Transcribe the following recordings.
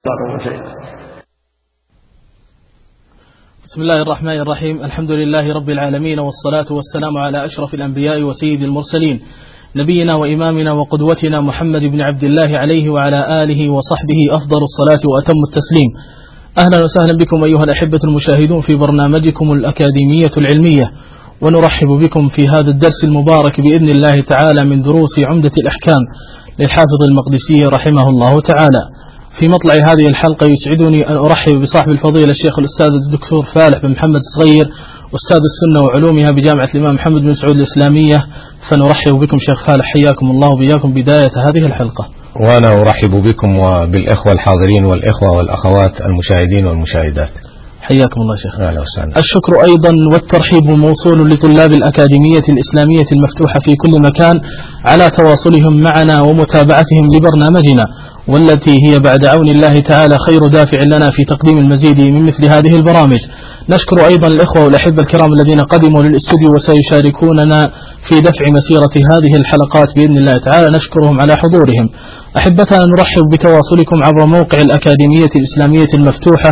بسم الله الرحمن الرحيم. الحمد لله رب العالمين، والصلاة والسلام على أشرف الأنبياء وسيد المرسلين، نبينا وإمامنا وقدوتنا محمد بن عبد الله عليه وعلى آله وصحبه أفضل الصلاة وأتم التسليم. أهلا وسهلا بكم أيها الأحبة المشاهدون في برنامجكم الأكاديمية العلمية، ونرحب بكم في هذا الدرس المبارك بإذن الله تعالى من دروس عمدة الأحكام للحافظ المقدسي رحمه الله تعالى. في مطلع هذه الحلقة يسعدني أن أرحب بصاحب الفضيلة الشيخ الأستاذ الدكتور فالح بن محمد الصغير، أستاذ السنة وعلومها بجامعة الإمام محمد بن سعود الإسلامية. فنرحب بكم شيخ فالح، حياكم الله وبياكم بداية هذه الحلقة. وأنا أرحب بكم وبالإخوة الحاضرين والإخوة والأخوات المشاهدين والمشاهدات. حياكم الله شيخ. أهلا وسهلا. الشكر أيضا والترحيب موصول لطلاب الأكاديمية الإسلامية المفتوحة في كل مكان على تواصلهم معنا ومتابعتهم لبرنامجنا، والتي هي بعد عون الله تعالى خير دافع لنا في تقديم المزيد من مثل هذه البرامج. نشكر أيضا الإخوة والأحبة الكرام الذين قدموا للاستوديو وسيشاركوننا في دفع مسيرة هذه الحلقات بإذن الله تعالى، نشكرهم على حضورهم. أحبتنا، نرحب بتواصلكم عبر موقع الأكاديمية الإسلامية المفتوحة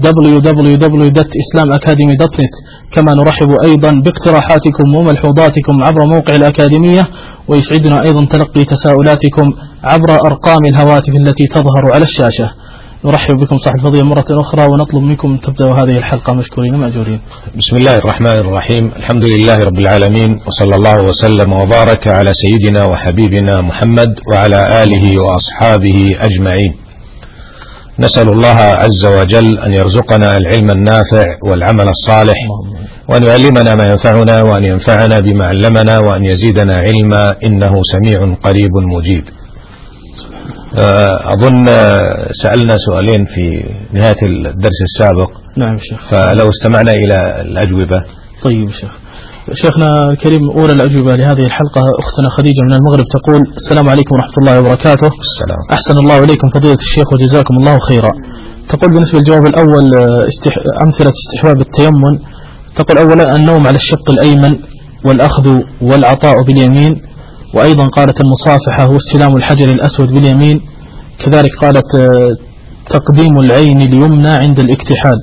www.islamacademy.net، كما نرحب أيضا باقتراحاتكم وملحوظاتكم عبر موقع الأكاديمية، ويسعدنا أيضا تلقي تساؤلاتكم عبر أرقام الهواتف التي تظهر على الشاشة. نرحب بكم صاحب الفضيلة مرة أخرى، ونطلب منكم أن تبدأوا هذه الحلقة مشكورين مأجورين. بسم الله الرحمن الرحيم. الحمد لله رب العالمين، وصلى الله وسلم وبارك على سيدنا وحبيبنا محمد وعلى آله وأصحابه أجمعين. نسأل الله عز وجل أن يرزقنا العلم النافع والعمل الصالح، وأن يعلمنا ما ينفعنا، وأن ينفعنا بما علمنا، وأن يزيدنا علما، إنه سميع قريب مجيب. أظن سألنا سؤالين في نهاية الدرس السابق. نعم شيخ. فلو استمعنا إلى الأجوبة. طيب شيخ. شيخنا الكريم، أولى الأجوبة لهذه الحلقة أختنا خديجة من المغرب تقول: السلام عليكم ورحمة الله وبركاته. السلام. أحسن الله إليكم فضيلة الشيخ وجزاكم الله خيرا. تقول بالنسبة للجواب الأول أمثلة استحباب التيمم، تقول أولا النوم على الشق الأيمن، والأخذ والعطاء باليمين، وأيضا قالت المصافحة واستلام الحجر الأسود باليمين، كذلك قالت تقديم العين اليمنى عند الاكتحال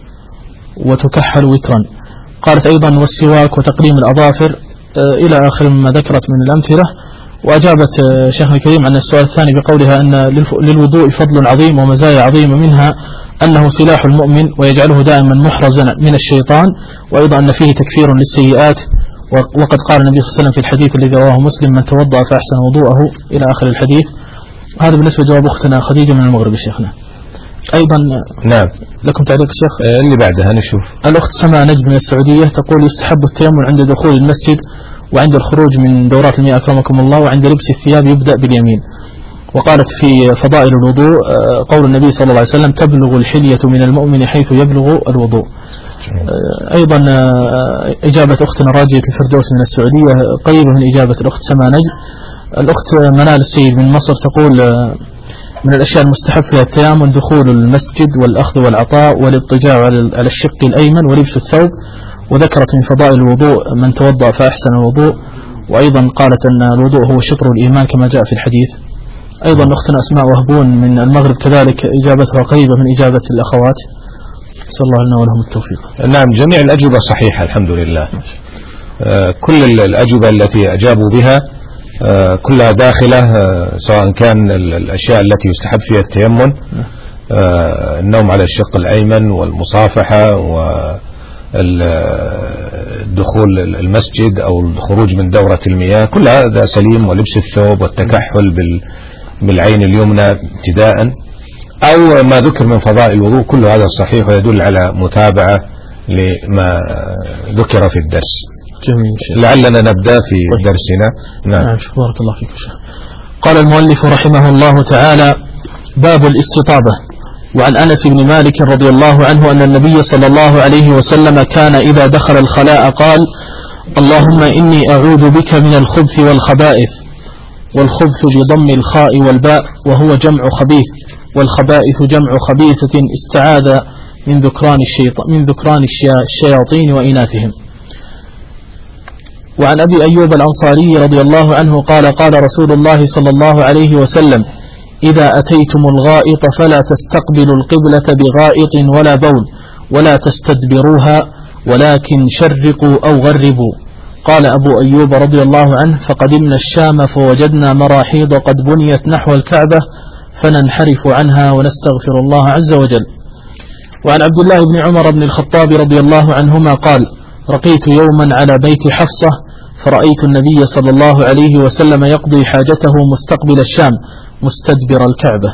وتكحل وترا، قالت أيضا والسواك وتقديم الأظافر إلى آخر مما ذكرت من الأمثلة. وأجابت شيخنا الكريم عن السؤال الثاني بقولها أن للوضوء فضل عظيم ومزايا عظيمة، منها أنه سلاح المؤمن ويجعله دائما محرزا من الشيطان، وأيضا أن فيه تكفير للسيئات، وقد قال النبي صلى الله عليه وسلم في الحديث الذي رواه مسلم: من توضأ فأحسن وضوءه، إلى آخر الحديث. هذا بالنسبة لجواب أختنا خديجة من المغرب شيخنا. أيضا نعم، لكم تعليق الشيخ؟ اللي بعدها نشوف. الأخت سماء نجد من السعودية تقول: يستحب التيمم عند دخول المسجد وعند الخروج من دورات المياه أكرمكم الله، وعند لبس الثياب يبدأ باليمين. وقالت في فضائل الوضوء قول النبي صلى الله عليه وسلم: تبلغ الحلية من المؤمن حيث يبلغ الوضوء. أيضا إجابة أختنا راجية الفردوس من السعودية قريبة من إجابة الأخت سماء نجد. الأخت منال السيد من مصر تقول: من الأشياء المستحب فيها التيامن دخول المسجد والأخذ والعطاء والاضطجاع على الشق الأيمن ولبس الثوب. وذكرت من فضائل الوضوء: من توضأ فأحسن الوضوء. وأيضا قالت أن الوضوء هو شطر الإيمان كما جاء في الحديث. أيضا أختنا أسماء وهبون من المغرب كذلك إجابتها قريبة من إجابة الأخوات. صلى الله لنا ولهم التوفيق. نعم، جميع الأجوبة صحيحة الحمد لله. كل الأجوبة التي أجابوا بها كلها داخلة، سواء كان الأشياء التي يستحب فيها التيمم، النوم على الشق الأيمن، والمصافحة، والدخول المسجد أو الخروج من دورة المياه، كل هذا سليم، ولبس الثوب والتكحل بالعين اليمنى ابتداء، أو ما ذكر من فضائل الوضوء، كل هذا صحيح ويدل على متابعة لما ذكر في الدرس. جميل. لعلنا نبدأ في درسنا. نعم. بارك الله فيك شيخ. قال المؤلف رحمه الله تعالى: باب الاستطابة. وعن أنس بن مالك رضي الله عنه أن النبي صلى الله عليه وسلم كان إذا دخل الخلاء قال: اللهم إني أعوذ بك من الخبث والخبائث. والخبث بضم الخاء والباء، وهو جمع خبيث، والخبائث جمع خبيثة استعاذ من ذكران الشياطين وإناثهم. وعن أبي أيوب الأنصاري رضي الله عنه قال: قال رسول الله صلى الله عليه وسلم: إذا أتيتم الغائط فلا تستقبلوا القبلة بغائط ولا بول ولا تستدبروها ولكن شرقوا أو غربوا. قال أبو أيوب رضي الله عنه فقدمنا الشام فوجدنا مراحيض قد بنيت نحو الكعبة فننحرف عنها ونستغفر الله عز وجل. وعن عبد الله بن عمر بن الخطاب رضي الله عنهما قال رقيت يوما على بيت حفصة فرأيت النبي صلى الله عليه وسلم يقضي حاجته مستقبل الشام مستدبر الكعبة.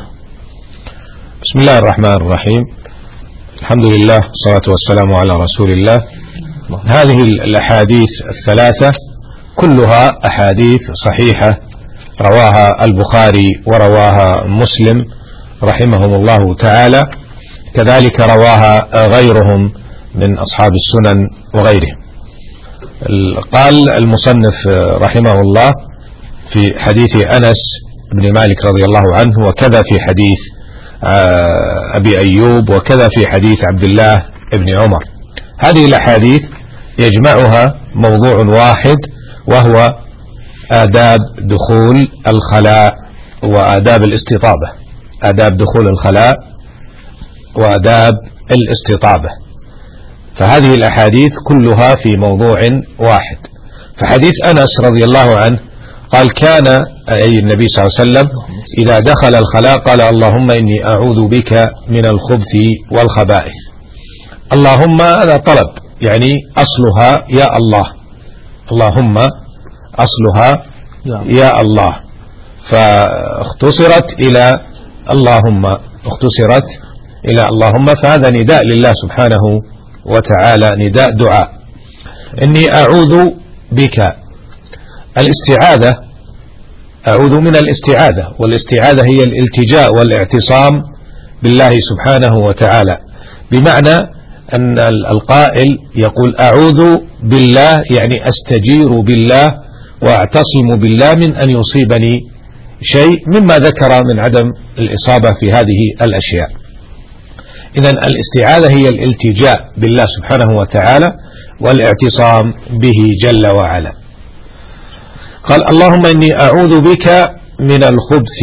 بسم الله الرحمن الرحيم. الحمد لله والصلاة والسلام على رسول الله. هذه الأحاديث الثلاثة كلها أحاديث صحيحة رواها البخاري ورواها مسلم رحمهم الله تعالى، كذلك رواها غيرهم من أصحاب السنن وغيرهم. قال المصنف رحمه الله في حديث أنس بن مالك رضي الله عنه، وكذا في حديث أبي أيوب، وكذا في حديث عبد الله بن عمر. هذه الأحاديث يجمعها موضوع واحد، وهو آداب دخول الخلاء وآداب الاستطابة. آداب دخول الخلاء وآداب الاستطابة. فهذه الأحاديث كلها في موضوع واحد. فحديث أنس رضي الله عنه قال كان أي النبي صلى الله عليه وسلم إذا دخل الخلاء قال اللهم إني أعوذ بك من الخبث والخبائث. اللهم هذا طلب، يعني أصلها يا الله، اللهم أصلها يا الله، فاختصرت إلى اللهم، اختصرت إلى اللهم، فهذا نداء لله سبحانه وتعالى، نداء دعاء. إني أعوذ بك، الاستعاذة، أعوذ من الاستعاذة، والاستعاذة هي الالتجاء والاعتصام بالله سبحانه وتعالى، بمعنى أن القائل يقول أعوذ بالله، يعني أستجير بالله وأعتصم بالله من أن يصيبني شيء مما ذكر من عدم الإصابة في هذه الأشياء. إذن الاستعاذة هي الالتجاء بالله سبحانه وتعالى والاعتصام به جل وعلا. قال اللهم إني أعوذ بك من الخبث،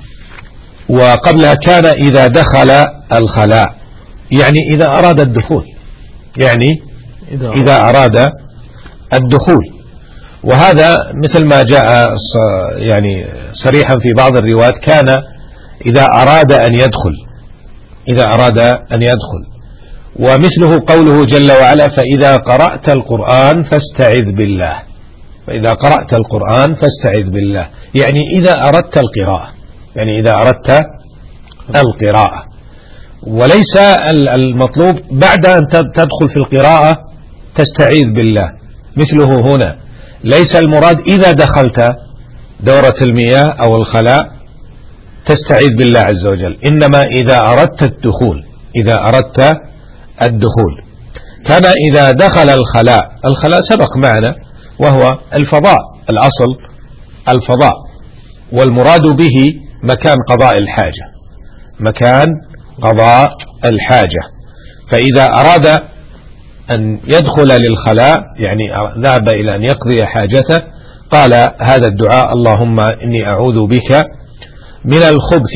وقبلها كان إذا دخل الخلاء، يعني إذا أراد الدخول، يعني إذا أراد الدخول. وهذا مثل ما جاء يعني صريحا في بعض الروايات كان إذا أراد أن يدخل، إذا أراد أن يدخل. ومثله قوله جل وعلا فإذا قرأت القرآن فاستعذ بالله، فإذا قرأت القرآن فاستعذ بالله، يعني إذا أردت القراءة، يعني إذا أردت القراءة، وليس المطلوب بعد أن تدخل في القراءة تستعيذ بالله. مثله هنا ليس المراد إذا دخلت دورة المياه أو الخلاء تستعيذ بالله عز وجل، إنما إذا أردت الدخول، إذا أردت الدخول. كان إذا دخل الخلاء، الخلاء سبق معنا وهو الفضاء، الأصل الفضاء، والمراد به مكان قضاء الحاجة، مكان قضاء الحاجة. فإذا أراد أن يدخل للخلاء، يعني ذهب إلى أن يقضي حاجته، قال هذا الدعاء اللهم إني أعوذ بك من الخبث.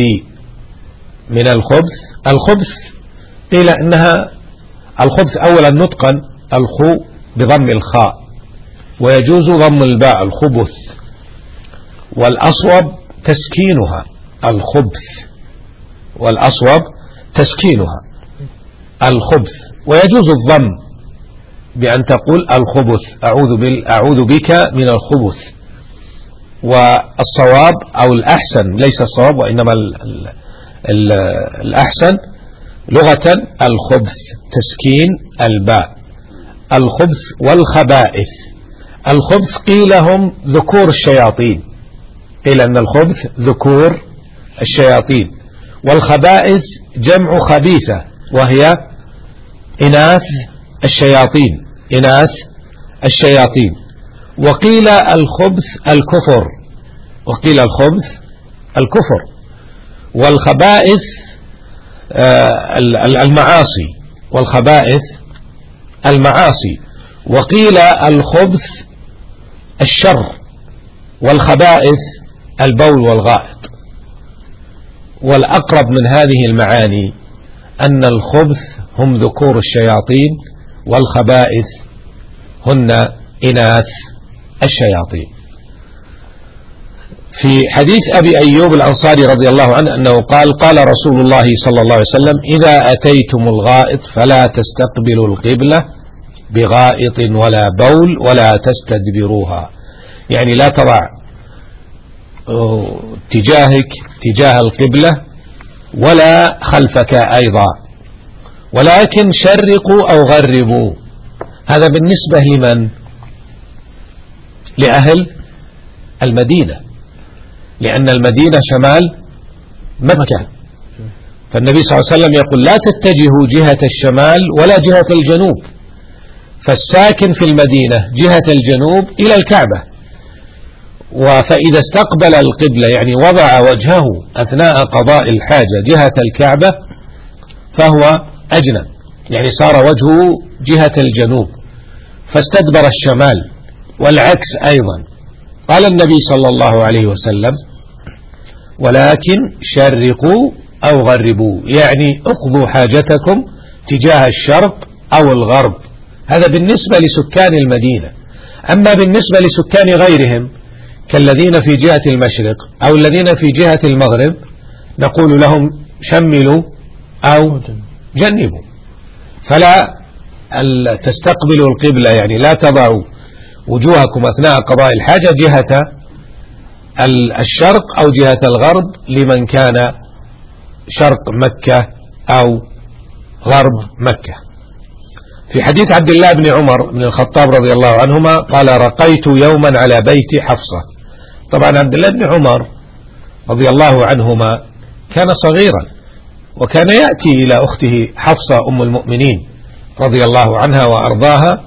من الخبث، الخبث قيل إنها الخبث أولا نطقا الخو بضم الخاء، ويجوز ضم الباء الخبث، والأصوب تسكينها الخبث، والأصوب تسكينها الخبث، ويجوز الضم بأن تقول الخبث، أعوذ بك من الخبث. والصواب أو الأحسن، ليس الصواب وإنما الأحسن لغة الخبث تسكين الباء، الخبث والخبائث. الخبث قيل هم ذكور الشياطين، قيل أن الخبث ذكور الشياطين، والخبائث جمع خبيثة وهي إناث الشياطين، إناث الشياطين. وقيل الخبث الكفر، وقيل الخبث الكفر. والخبائث المعاصي، والخبائث المعاصي. وقيل الخبث الشر، والخبائث البول والغائط. والأقرب من هذه المعاني أن الخبث هم ذكور الشياطين والخبائث هن إناث الشياطين. في حديث أبي أيوب الأنصاري رضي الله عنه أنه قال رسول الله صلى الله عليه وسلم: إذا أتيتم الغائط فلا تستقبلوا القبلة بغائط ولا بول ولا تستدبروها، يعني لا تضع تجاهك تجاه القبلة ولا خلفك أيضا، ولكن شرقوا أو غربوا. هذا بالنسبة لمن؟ لأهل المدينة، لأن المدينة شمال مكة، فالنبي صلى الله عليه وسلم يقول: لا تتجهوا جهة الشمال ولا جهة الجنوب، فالساكن في المدينة جهة الجنوب إلى الكعبة، فإذا استقبل القبلة يعني وضع وجهه أثناء قضاء الحاجة جهة الكعبة فهو أجنب، يعني صار وجهه جهة الجنوب فاستدبر الشمال، والعكس أيضا. قال النبي صلى الله عليه وسلم: ولكن شرقوا أو غربوا، يعني اقضوا حاجتكم تجاه الشرق أو الغرب. هذا بالنسبة لسكان المدينة. أما بالنسبة لسكان غيرهم كالذين في جهة المشرق أو الذين في جهة المغرب نقول لهم: شملوا أو جنبوا، فلا تستقبلوا القبلة، يعني لا تضعوا وجوهكم أثناء قضاء الحاجة جهة الشرق أو جهة الغرب لمن كان شرق مكة أو غرب مكة. في حديث عبد الله بن عمر بن الخطاب رضي الله عنهما قال: رقيت يوما على بيت حفصة. طبعا عبد الله بن عمر رضي الله عنهما كان صغيرا، وكان يأتي إلى أخته حفصة أم المؤمنين رضي الله عنها وأرضاها،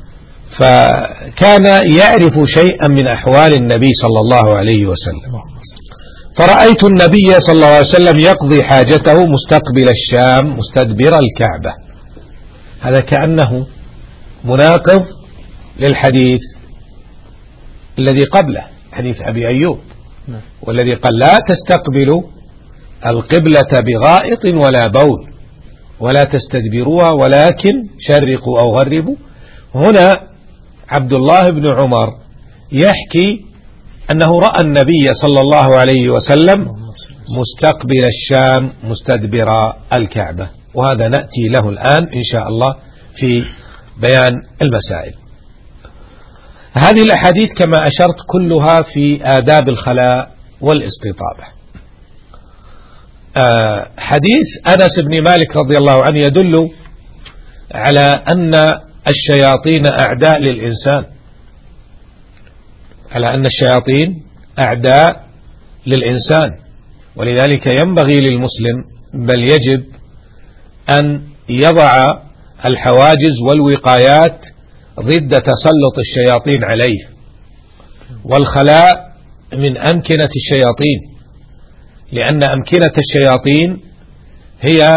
فكان يعرف شيئا من أحوال النبي صلى الله عليه وسلم. فرأيت النبي صلى الله عليه وسلم يقضي حاجته مستقبل الشام مستدبر الكعبة. هذا كأنه مناقض للحديث الذي قبله، حديث أبي أيوب، والذي قال: لا تستقبلوا القبلة بغائط ولا بول ولا تستدبروها ولكن شرقوا أو غربوا. هنا عبد الله بن عمر يحكي أنه رأى النبي صلى الله عليه وسلم مستقبل الشام مستدبر الكعبة، وهذا نأتي له الآن إن شاء الله في بيان المسائل. هذه الأحاديث كما أشرت كلها في آداب الخلاء والاستطابة. حديث أنس بن مالك رضي الله عنه يدل على أن الشياطين أعداء للإنسان، على أن الشياطين أعداء للإنسان، ولذلك ينبغي للمسلم بل يجب أن يضع الحواجز والوقايات ضد تسلط الشياطين عليه، والخلاء من أمكنة الشياطين، لأن أمكنة الشياطين هي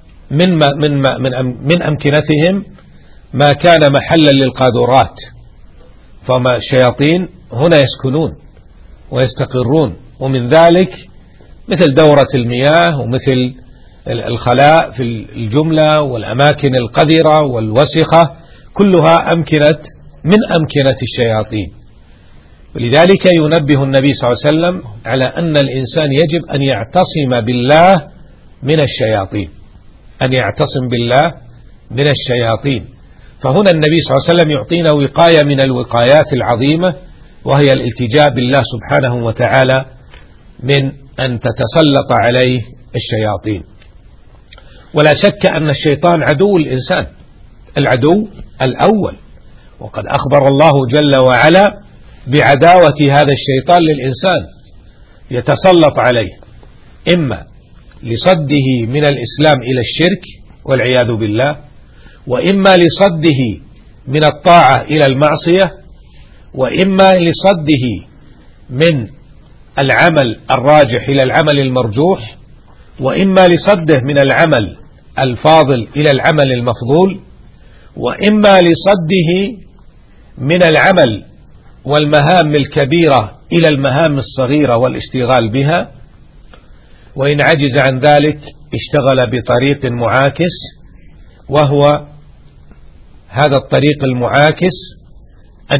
من أمكنتهم ما كان محلا للقاذورات، فما الشياطين هنا يسكنون ويستقرون، ومن ذلك مثل دورة المياه ومثل الخلاء في الجملة والأماكن القذرة والوسخة، كلها من أمكنة الشياطين. ولذلك ينبه النبي صلى الله عليه وسلم على أن الإنسان يجب أن يعتصم بالله من الشياطين، أن يعتصم بالله من الشياطين. فهنا النبي صلى الله عليه وسلم يعطينا وقاية من الوقايات العظيمة، وهي الالتجاء بالله سبحانه وتعالى من أن تتسلط عليه الشياطين. ولا شك أن الشيطان عدو الإنسان، العدو الأول، وقد أخبر الله جل وعلا بعداوة هذا الشيطان للإنسان، يتسلط عليه إما لصده من الإسلام إلى الشرك والعياذ بالله، وإما لصده من الطاعة إلى المعصية، وإما لصده من العمل الراجح إلى العمل المرجوح، وإما لصده من العمل الفاضل إلى العمل المفضول، وإما لصده من العمل والمهام الكبيرة إلى المهام الصغيرة والاشتغال بها، وإن عجز عن ذلك اشتغل بطريق معاكس، وهو هذا الطريق المعاكس أن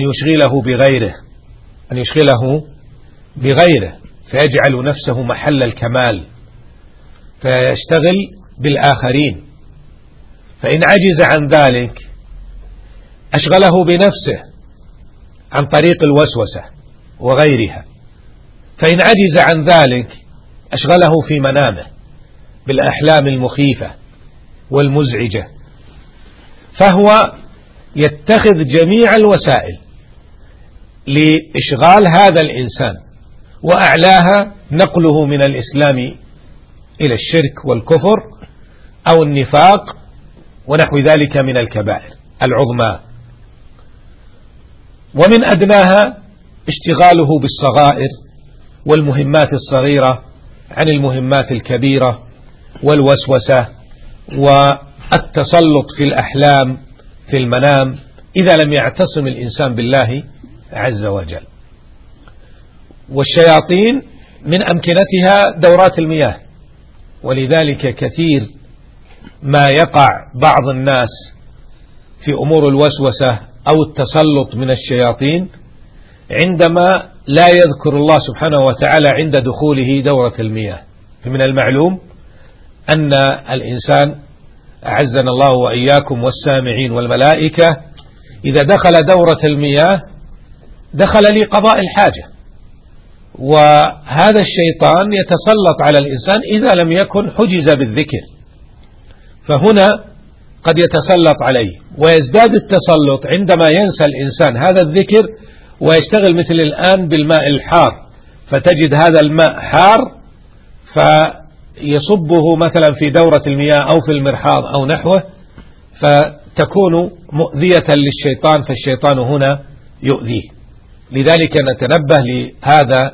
يشغله بغيره فيجعل نفسه محل الكمال، فيشتغل بالآخرين. فإن عجز عن ذلك أشغله بنفسه عن طريق الوسوسة وغيرها. فإن عجز عن ذلك أشغله في منامه بالأحلام المخيفة والمزعجة، فهو يتخذ جميع الوسائل لإشغال هذا الإنسان، وأعلاها نقله من الإسلام إلى الشرك والكفر أو النفاق ونحو ذلك من الكبائر العظمى. ومن أدناها اشتغاله بالصغائر والمهمات الصغيرة عن المهمات الكبيرة، والوسوسة والتسلط في الأحلام في المنام إذا لم يعتصم الإنسان بالله عز وجل. والشياطين من أمكنتها دورات المياه، ولذلك كثير ما يقع بعض الناس في أمور الوسوسة أو التسلط من الشياطين عندما لا يذكر الله سبحانه وتعالى عند دخوله دورة المياه. فمن المعلوم أن الإنسان أعزنا الله وإياكم والسامعين والملائكة إذا دخل دورة المياه دخل لقضاء الحاجة، وهذا الشيطان يتسلط على الإنسان إذا لم يكن حجز بالذكر، فهنا قد يتسلط عليه ويزداد التسلط عندما ينسى الإنسان هذا الذكر ويشتغل مثل الآن بالماء الحار، فتجد هذا الماء حار فيصبه مثلا في دورة المياه أو في المرحاض أو نحوه، فتكون مؤذية للشيطان، فالشيطان هنا يؤذيه. لذلك نتنبه لهذا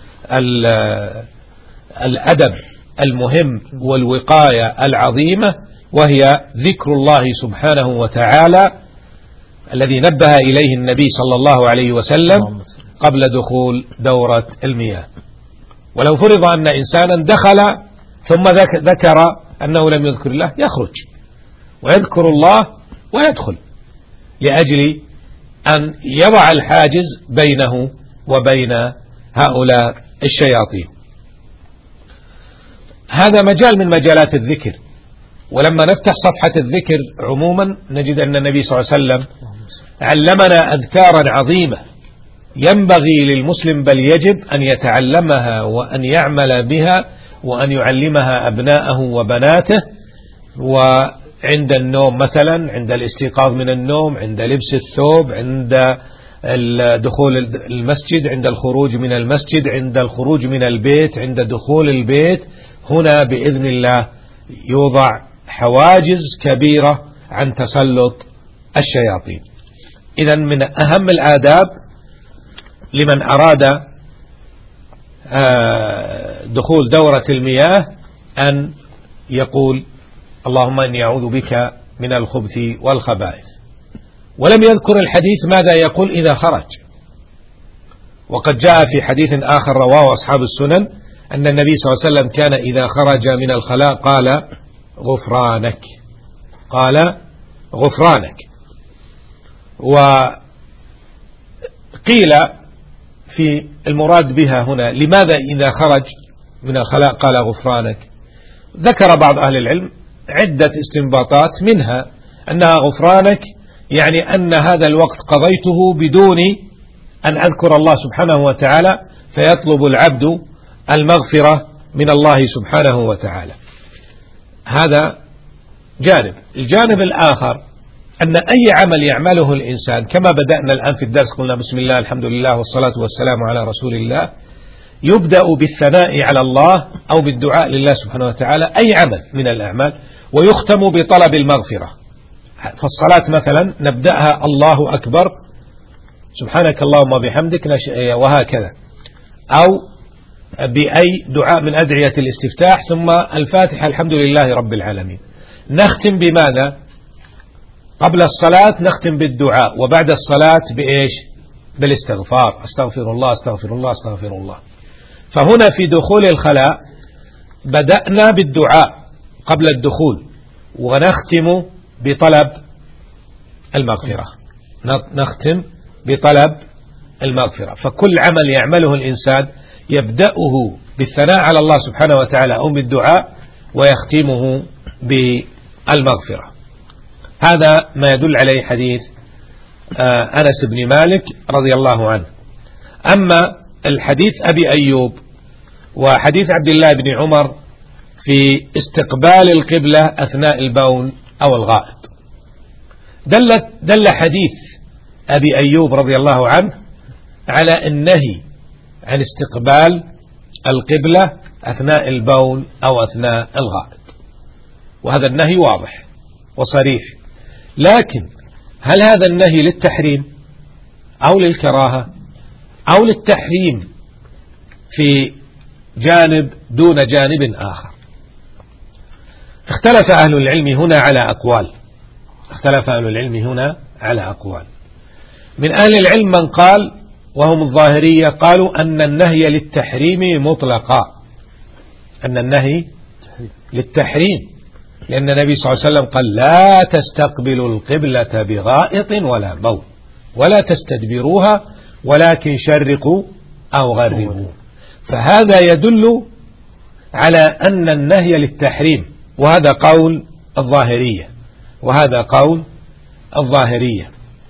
الأدب المهم والوقاية العظيمة، وهي ذكر الله سبحانه وتعالى الذي نبه إليه النبي صلى الله عليه وسلم قبل دخول دورة المياه. ولو فرض أن إنسانا دخل ثم ذكر أنه لم يذكر الله يخرج ويذكر الله ويدخل، لأجل أن يضع الحاجز بينه وبين هؤلاء الشياطين. هذا مجال من مجالات الذكر. ولما نفتح صفحة الذكر عموما نجد أن النبي صلى الله عليه وسلم علمنا أذكارا عظيمة ينبغي للمسلم بل يجب أن يتعلمها وأن يعمل بها وأن يعلمها أبناءه وبناته، وعند النوم مثلا، عند الاستيقاظ من النوم، عند لبس الثوب، عند دخول المسجد، عند الخروج من المسجد، عند الخروج من البيت، عند دخول البيت. هنا بإذن الله يوضع حواجز كبيرة عن تسلط الشياطين. إذن من أهم الآداب لمن أراد دخول دورة المياه أن يقول اللهم إني أعوذ بك من الخبث والخبائث. ولم يذكر الحديث ماذا يقول إذا خرج، وقد جاء في حديث آخر رواه أصحاب السنن أن النبي صلى الله عليه وسلم كان إذا خرج من الخلاء قال غفرانك، قال غفرانك. وقيل في المراد بها هنا لماذا إذا خرج من الخلاء قال غفرانك، ذكر بعض أهل العلم عدة استنباطات، منها أنها غفرانك يعني أن هذا الوقت قضيته بدون أن أذكر الله سبحانه وتعالى، فيطلب العبد المغفرة من الله سبحانه وتعالى. هذا جانب. الجانب الآخر أن أي عمل يعمله الإنسان كما بدأنا الآن في الدرس قلنا بسم الله الحمد لله والصلاة والسلام على رسول الله، يبدأ بالثناء على الله أو بالدعاء لله سبحانه وتعالى أي عمل من الأعمال، ويختم بطلب المغفرة. فالصلاة مثلا نبدأها الله أكبر سبحانك اللهم وبحمدك وهكذا، أو بأي دعاء من أدعية الاستفتاح، ثم الفاتحة الحمد لله رب العالمين. نختم بماذا؟ قبل الصلاة نختم بالدعاء، وبعد الصلاة بإيش؟ بالاستغفار، أستغفر الله أستغفر الله أستغفر الله. فهنا في دخول الخلاء بدأنا بالدعاء قبل الدخول ونختم بطلب المغفرة، نختم بطلب المغفرة. فكل عمل يعمله الإنسان يبدأه بالثناء على الله سبحانه وتعالى أو بالدعاء ويختمه بالمغفرة. هذا ما يدل عليه حديث أنس بن مالك رضي الله عنه. أما الحديث أبي أيوب وحديث عبد الله بن عمر في استقبال القبلة أثناء البول أو الغائط، دل حديث أبي أيوب رضي الله عنه على النهي عن استقبال القبلة أثناء البول أو أثناء الغائط، وهذا النهي واضح وصريح. لكن هل هذا النهي للتحريم أو للكراهة أو للتحريم في جانب دون جانب آخر؟ اختلف أهل العلم هنا على أقوال. من أهل العلم من قال، وهم الظاهرية، قالوا أن النهي للتحريم مطلقا، أن النهي للتحريم، لأن النبي صلى الله عليه وسلم قال لا تستقبلوا القبلة بغائط ولا بول ولا تستدبروها ولكن شرقوا أو غربوا. فهذا يدل على أن النهي للتحريم، وهذا قول الظاهرية.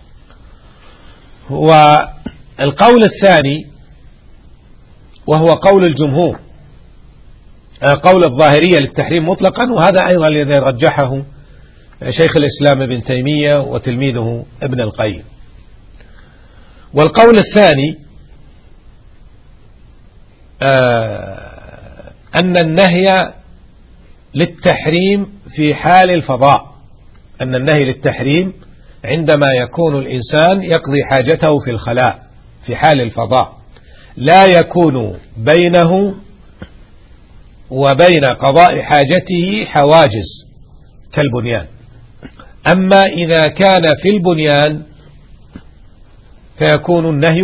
والقول الثاني وهو قول الجمهور، قول الظاهرية للتحريم مطلقا، وهذا أيضا الذي رجحه شيخ الإسلام ابن تيمية وتلميذه ابن القيم. والقول الثاني أن النهي للتحريم في حال الفضاء، أن النهي للتحريم عندما يكون الإنسان يقضي حاجته في الخلاء في حال الفضاء، لا يكون بينه وبين قضاء حاجته حواجز كالبنيان. أما إذا كان في البنيان فيكون النهي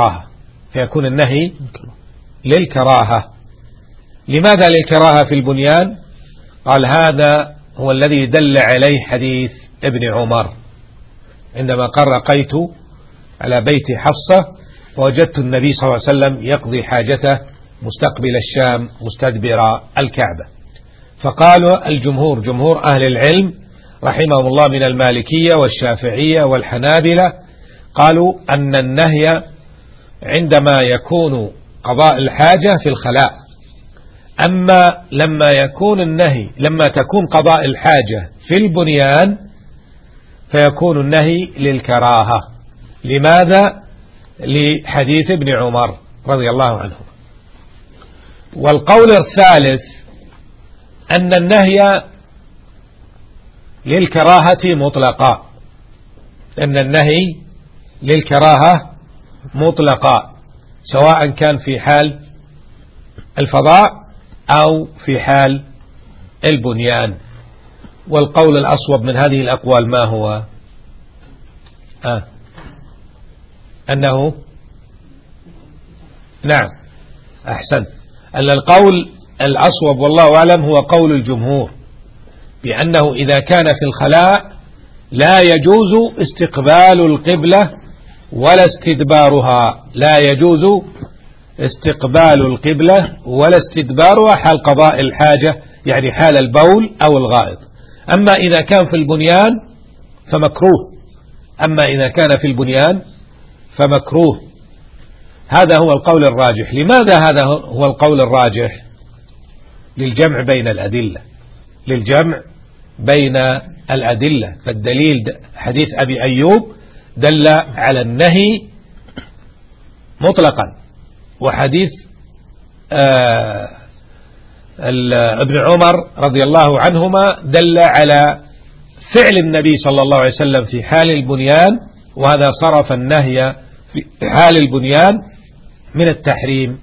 للكراهة. لماذا للكراهة في البنيان؟ قال هذا هو الذي دل عليه حديث ابن عمر عندما قال رقيت على بيت حفصة ووجدت النبي صلى الله عليه وسلم يقضي حاجته مستقبل الشام مستدبر الكعبة. فقالوا الجمهور، جمهور أهل العلم رحمهم الله من المالكية والشافعية والحنابلة، قالوا أن النهي عندما يكون قضاء الحاجة في الخلاء. أما لما تكون قضاء الحاجة في البنيان فيكون النهي للكراهة. لماذا؟ لحديث ابن عمر رضي الله عنه. والقول الثالث أن النهي للكراهة مطلقا، سواء كان في حال الفضاء أو في حال البنيان. والقول الأصوب من هذه الأقوال ما هو؟ أنه نعم أحسن، أن القول الأصوب والله أعلم هو قول الجمهور، بأنه إذا كان في الخلاء لا يجوز استقبال القبلة ولا استدبارها، ولا استدبارها حال قضاء الحاجة، يعني حال البول أو الغائط. أما إذا كان في البنيان فمكروه. هذا هو القول الراجح. لماذا هذا هو القول الراجح؟ للجمع بين الأدلة. فالدليل حديث أبي أيوب دل على النهي مطلقا، وحديث ابن عمر رضي الله عنهما دل على فعل النبي صلى الله عليه وسلم في حال البنيان، وهذا صرف النهي في حال البنيان من التحريم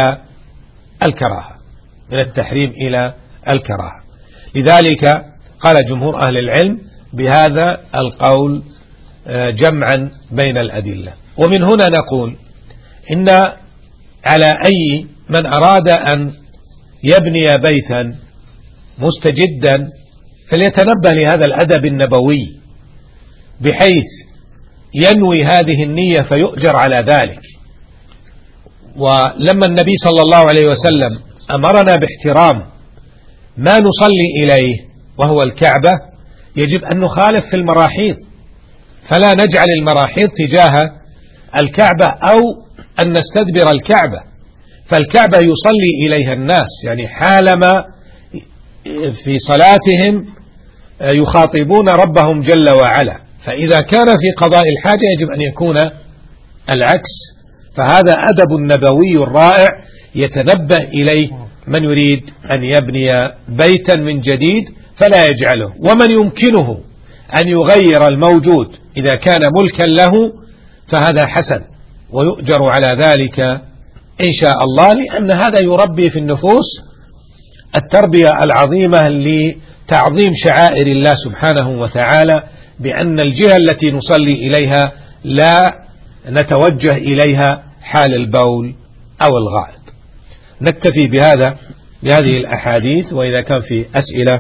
إلى الكراهة. لذلك قال جمهور أهل العلم بهذا القول جمعا بين الأدلة. ومن هنا نقول إن على أي من أراد أن يبني بيتا مستجدا فليتنبه لهذا الأدب النبوي بحيث ينوي هذه النية فيؤجر على ذلك. ولما النبي صلى الله عليه وسلم أمرنا باحترام ما نصلي إليه وهو الكعبة يجب أن نخالف في المراحيض، فلا نجعل المراحيض تجاه الكعبة أو أن نستدبر الكعبة، فالكعبة يصلي إليها الناس، يعني حالما في صلاتهم يخاطبون ربهم جل وعلا، فإذا كان في قضاء الحاجة يجب أن يكون العكس. فهذا أدب نبوي رائع يتنبه إليه من يريد أن يبني بيتا من جديد فلا يجعله، ومن يمكنه أن يغير الموجود إذا كان ملكا له فهذا حسن ويؤجر على ذلك إن شاء الله، لأن هذا يربي في النفوس التربية العظيمة لتعظيم شعائر الله سبحانه وتعالى، بأن الجهة التي نصلي إليها لا نتوجه إليها حال البول أو الغائط. نكتفي بهذه الأحاديث، وإذا كان في أسئلة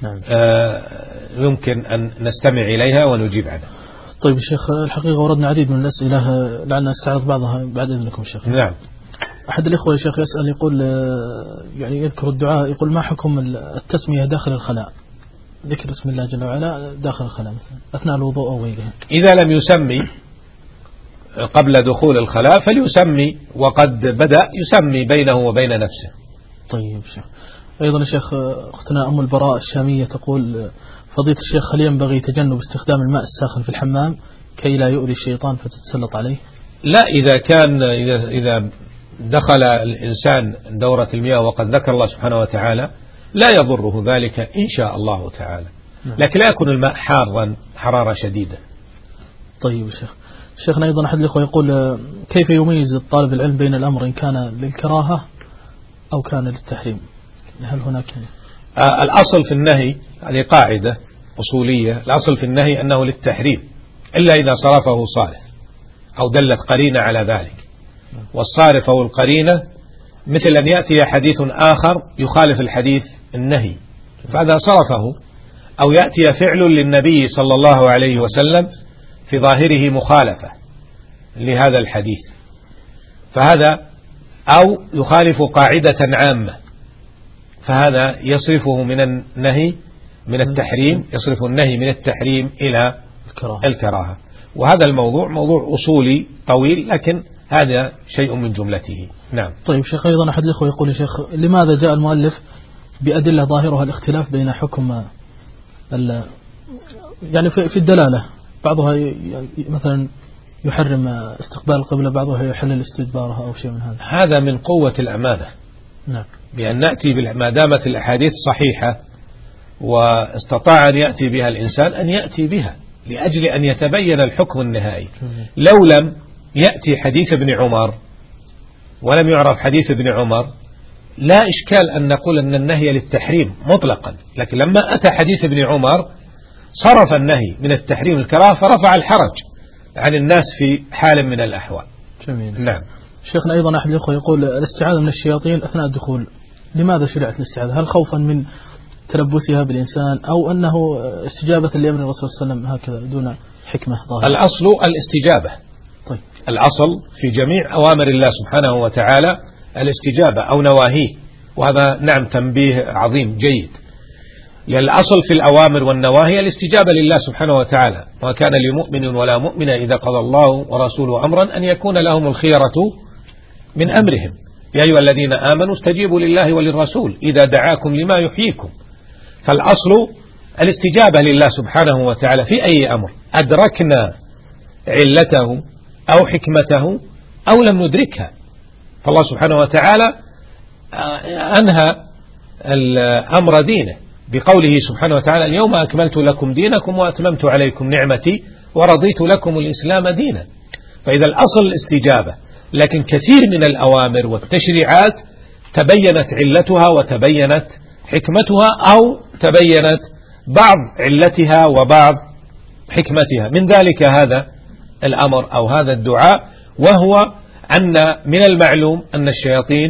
يمكن أن نستمع إليها ونجيب عنها. طيب الشيخ، الحقيقة وردنا عديد من الأسئلة لعلنا نستعرض بعضها بعد إذنكم الشيخ. نعم. أحد الإخوة يا شيخ يسأل، يقول يعني يذكر الدعاء، يقول ما حكم التسمية داخل الخلاء، ذكر اسم الله جل وعلا داخل الخلاء مثلا أثناء الوضوء أو غيره؟ إذا لم يسمي قبل دخول الخلاء فليسمي، وقد بدأ يسمي بينه وبين نفسه. طيب شيخ. أيضا يا شيخ أختنا أم البراء الشامية تقول فضيلة الشيخ هل ينبغي تجنب استخدام الماء الساخن في الحمام كي لا يؤذي الشيطان فتتسلط عليه؟ لا، إذا دخل الإنسان دورة المياه وقد ذكر الله سبحانه وتعالى لا يضره ذلك إن شاء الله تعالى، لكن لا يكون الماء حارا حرارة شديدة. طيب شيخ. شيخنا أيضا أحد الأخوة يقول كيف يميز الطالب العلم بين الأمر إن كان للكراهة أو كان للتحريم؟ هل هناك الأصل في النهي، هذه قاعدة أصولية، الأصل في النهي أنه للتحريم إلا إذا صرفه صارف أو دلت قرينة على ذلك، والصارف أو القرينة مثل أن يأتي حديث آخر يخالف الحديث النهي فهذا صرفه، أو يأتي فعل للنبي صلى الله عليه وسلم في ظاهره مخالفة لهذا الحديث فهذا، أو يخالف قاعدة عامة فهذا يصرفه من النهي من التحريم، يصرف النهي من التحريم إلى الكراهة. وهذا الموضوع موضوع أصولي طويل، لكن هذا شيء من جملته. نعم. طيب شيخ، أيضا أحد الأخوة يقول يا شيخ لماذا جاء المؤلف بأدلة ظاهرها الاختلاف بين حكم يعني في الدلالة، بعضها مثلا يحرم استقبال القبلة، بعضها يحلل استدبارها أو شيء من هذا. هذا من قوة الأمانة. نعم. بأن نأتي ما دامت الأحاديث صحيحة واستطاع أن يأتي بها الإنسان أن يأتي بها لأجل أن يتبين الحكم النهائي. لو لم يأتي حديث ابن عمر ولم يعرف حديث ابن عمر لا إشكال أن نقول أن النهي للتحريم مطلقا، لكن لما أتى حديث ابن عمر صرف النهي من التحريم الكراهة فرفع الحرج عن الناس في حال من الأحوال. جميل. نعم. شيخنا أيضا أحد الأخوة يقول الاستعاذة من الشياطين أثناء الدخول، لماذا شرعت الاستعاذة؟ هل خوفا من تلبسها بالإنسان أو أنه استجابة لأمر الرسول صلى الله عليه وسلم هكذا دون حكمة ظاهرة؟ الأصل الاستجابة. طيب. الأصل في جميع أوامر الله سبحانه وتعالى الاستجابة أو نواهيه، وهذا نعم تنبيه عظيم جيد، لأن الأصل في الأوامر والنواهي الاستجابة لله سبحانه وتعالى، وكان لمؤمن ولا مؤمن إذا قضى الله ورسوله أمرا أن يكون لهم الخيرة من أمرهم، يا أيها الذين آمنوا استجيبوا لله وللرسول إذا دعاكم لما يحييكم. فالأصل الاستجابة لله سبحانه وتعالى في أي أمر أدركنا علته أو حكمته أو لم ندركها، فالله سبحانه وتعالى أنهى الأمر دينه بقوله سبحانه وتعالى اليوم أكملت لكم دينكم وأتممت عليكم نعمتي ورضيت لكم الإسلام دينا. فإذا الأصل الاستجابة، لكن كثير من الأوامر والتشريعات تبينت علتها وتبينت حكمتها أو تبينت بعض علتها وبعض حكمتها، من ذلك هذا الأمر أو هذا الدعاء، وهو أن من المعلوم أن الشياطين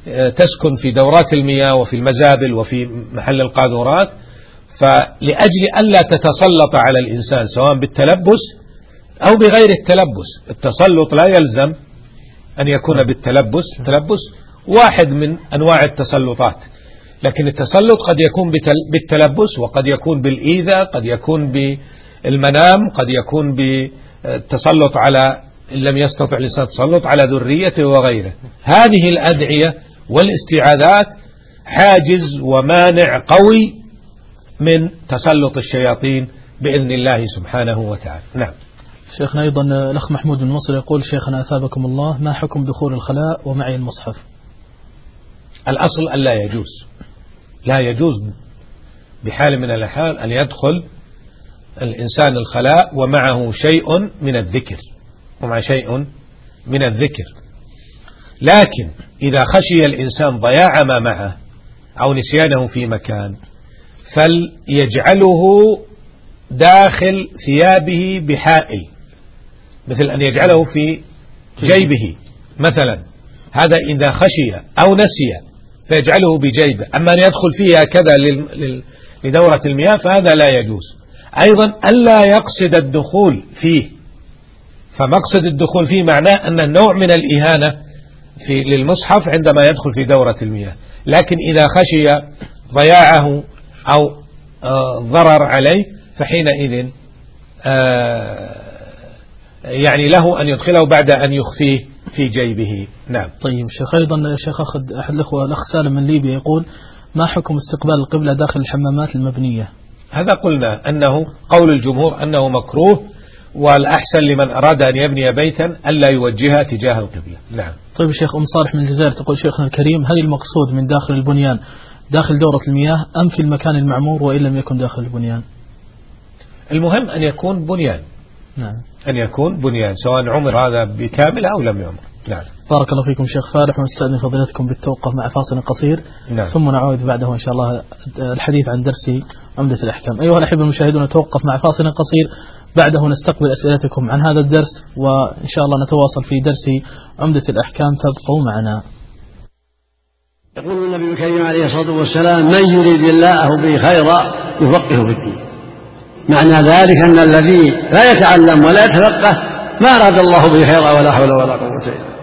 تسكن في دورات المياه وفي المزابل وفي محل القاذورات، فلأجل ألا تتسلط على الإنسان سواء بالتلبس أو بغير التلبس. التسلط لا يلزم أن يكون بالتلبس، التلبس واحد من أنواع التسلطات، لكن التسلط قد يكون بالتلبس، وقد يكون بالإيذاء، قد يكون بالمنام، قد يكون بالتسلط على إن لم يستطع الإنسان التسلط على ذريته وغيره. هذه الأدعية والاستعاذات حاجز ومانع قوي من تسلط الشياطين بإذن الله سبحانه وتعالى. نعم. شيخنا أيضا الأخ محمود بن مصر يقول: شيخنا أثابكم الله، ما حكم دخول الخلاء ومعي المصحف؟ الأصل أن لا يجوز، لا يجوز بحال من الأحوال أن يدخل الإنسان الخلاء ومعه شيء من الذكر، ومع شيء من الذكر. لكن إذا خشي الإنسان ضياع ما معه أو نسيانه في مكان فليجعله داخل ثيابه بحائل، مثل أن يجعله في جيبه مثلا، هذا إذا خشي أو نسي فيجعله بجيبه. أما أن يدخل فيه هكذا لدورة المياه فهذا لا يجوز. أيضا ألا يقصد الدخول فيه، فمقصد الدخول فيه معناه أن النوع من الإهانة للمصحف عندما يدخل في دورة المياه. لكن إذا خشي ضياعه أو ضرر عليه فحينئذ يعني له أن يدخله بعد أن يخفيه في جيبه. نعم. طيب شيخ، أيضا شيخ أحد الأخوة الأخ سالم من ليبيا يقول: ما حكم استقبال القبلة داخل الحمامات المبنية؟ هذا قلنا أنه قول الجمهور أنه مكروه، والأحسن لمن أراد أن يبني بيتا ألا يوجهها تجاه القبلة. نعم. طيب شيخ، صالح من الجزائر تقول: شيخنا الكريم، هل المقصود من داخل البنيان داخل دورة المياه أم في المكان المعمور وإن لم يكن داخل البنيان؟ المهم أن يكون بنيان. نعم. أن يكون بنيان سواء عمر هذا بكامل أو لم يعمر. نعم. بارك الله فيكم شيخ فالح، ونستأذن فضيلتكم بالتوقف مع فاصل قصير. نعم. ثم نعود بعده إن شاء الله الحديث عن درس عمدة الأحكام. أيها الأحبة المشاهدون، نتوقف مع فاصل قصير، بعده نستقبل أسئلتكم عن هذا الدرس، وإن شاء الله نتواصل في درس عمدة الأحكام، فابقوا معنا. يقول النبي الكريم عليه الصلاة والسلام: من يريد الله به خيرا يفقهه في الدين. معنى ذلك أن الذي لا يتعلم ولا يتفقه ما أراد الله به خيرا ولا حول ولا قوة إلا بالله.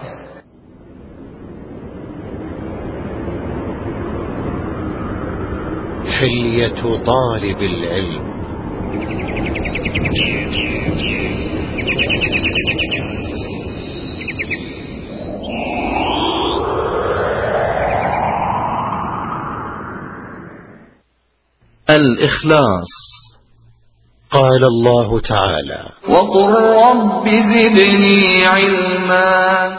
حلية طالب العلم. الإخلاص. قال الله تعالى: وقل رب زدني علما.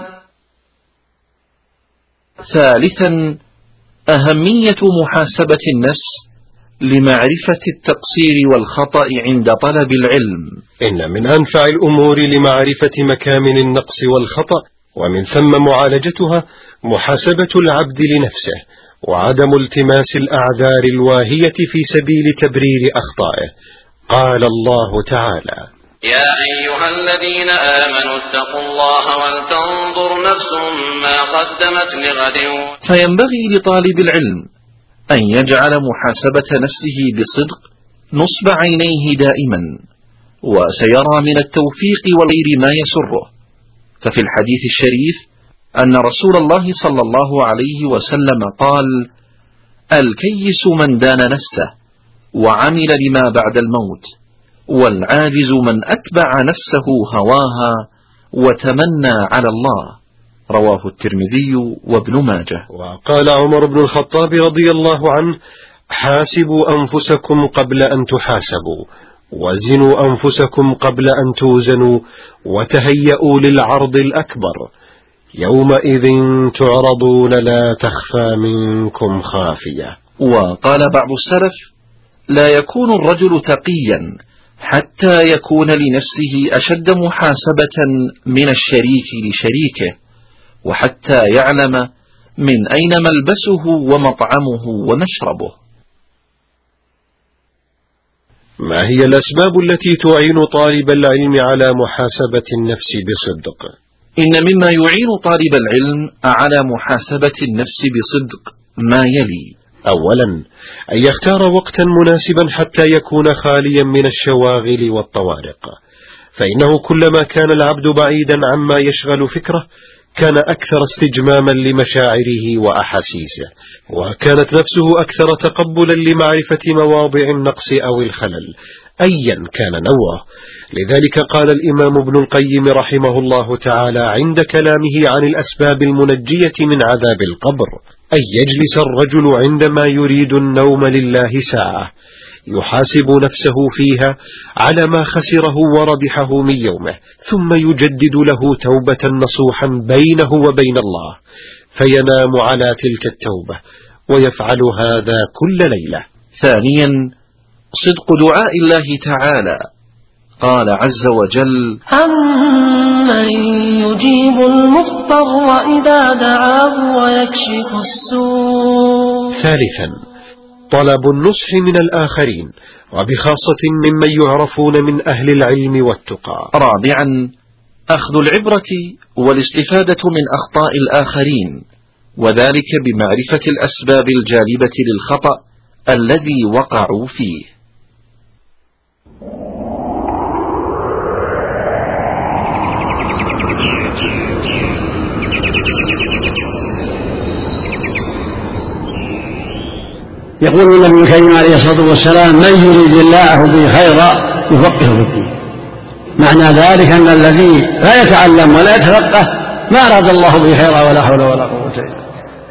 ثالثا، أهمية محاسبة النفس لمعرفة التقصير والخطأ عند طلب العلم. إن من أنفع الأمور لمعرفة مكامن النقص والخطأ ومن ثم معالجتها محاسبة العبد لنفسه، وعدم التماس الأعذار الواهية في سبيل تبرير أخطائه. قال الله تعالى: يا أيها الذين آمنوا اتقوا الله ولتنظر نفس ما قدمت لغد. فينبغي لطالب العلم أن يجعل محاسبة نفسه بصدق نصب عينيه دائما، وسيرى من التوفيق والخير ما يسره. ففي الحديث الشريف أن رسول الله صلى الله عليه وسلم قال: الكيس من دان نفسه وعمل لما بعد الموت، والعاجز من أتبع نفسه هواها وتمنى على الله. رواه الترمذي وابن ماجه. وقال عمر بن الخطاب رضي الله عنه: حاسبوا أنفسكم قبل أن تحاسبوا، وزنوا أنفسكم قبل أن توزنوا، وتهيئوا للعرض الأكبر، يومئذ تعرضون لا تخفى منكم خافية. وقال بعض السلف: لا يكون الرجل تقيا حتى يكون لنفسه أشد محاسبة من الشريك لشريكه، وحتى يعلم من أين ملبسه ومطعمه ومشربه. ما هي الأسباب التي تعين طالب العلم على محاسبة النفس بصدق؟ إن مما يعين طالب العلم على محاسبة النفس بصدق ما يلي: أولا، أن يختار وقتا مناسبا حتى يكون خاليا من الشواغل والطوارق، فإنه كلما كان العبد بعيدا عما يشغل فكره كان أكثر استجماما لمشاعره وأحاسيسه، وكانت نفسه أكثر تقبلا لمعرفة مواضع النقص أو الخلل أيا كان نوعه. لذلك قال الإمام ابن القيم رحمه الله تعالى عند كلامه عن الأسباب المنجية من عذاب القبر: أن يجلس الرجل عندما يريد النوم لله ساعة يحاسب نفسه فيها على ما خسره وربحه من يومه، ثم يجدد له توبة نصوحا بينه وبين الله، فينام على تلك التوبة، ويفعل هذا كل ليلة. ثانيا، صدق دعاء الله تعالى. قال عز وجل: أمن يجيب المضطر إذا دعاه ويكشف السوء. ثالثا، طلب النصح من الآخرين، وبخاصة ممن يعرفون من أهل العلم والتقى. رابعا، أخذ العبرة والاستفادة من أخطاء الآخرين، وذلك بمعرفة الأسباب الجالبة للخطأ الذي وقعوا فيه. يقول النبي الكريم عليه الصلاة والسلام: من يريد الله به خيرا يفقهه في الدين. معنى ذلك أن الذي لا يتعلم ولا يتفقه ما أراد الله به خيرا ولا حول ولا قوة إلا بالله.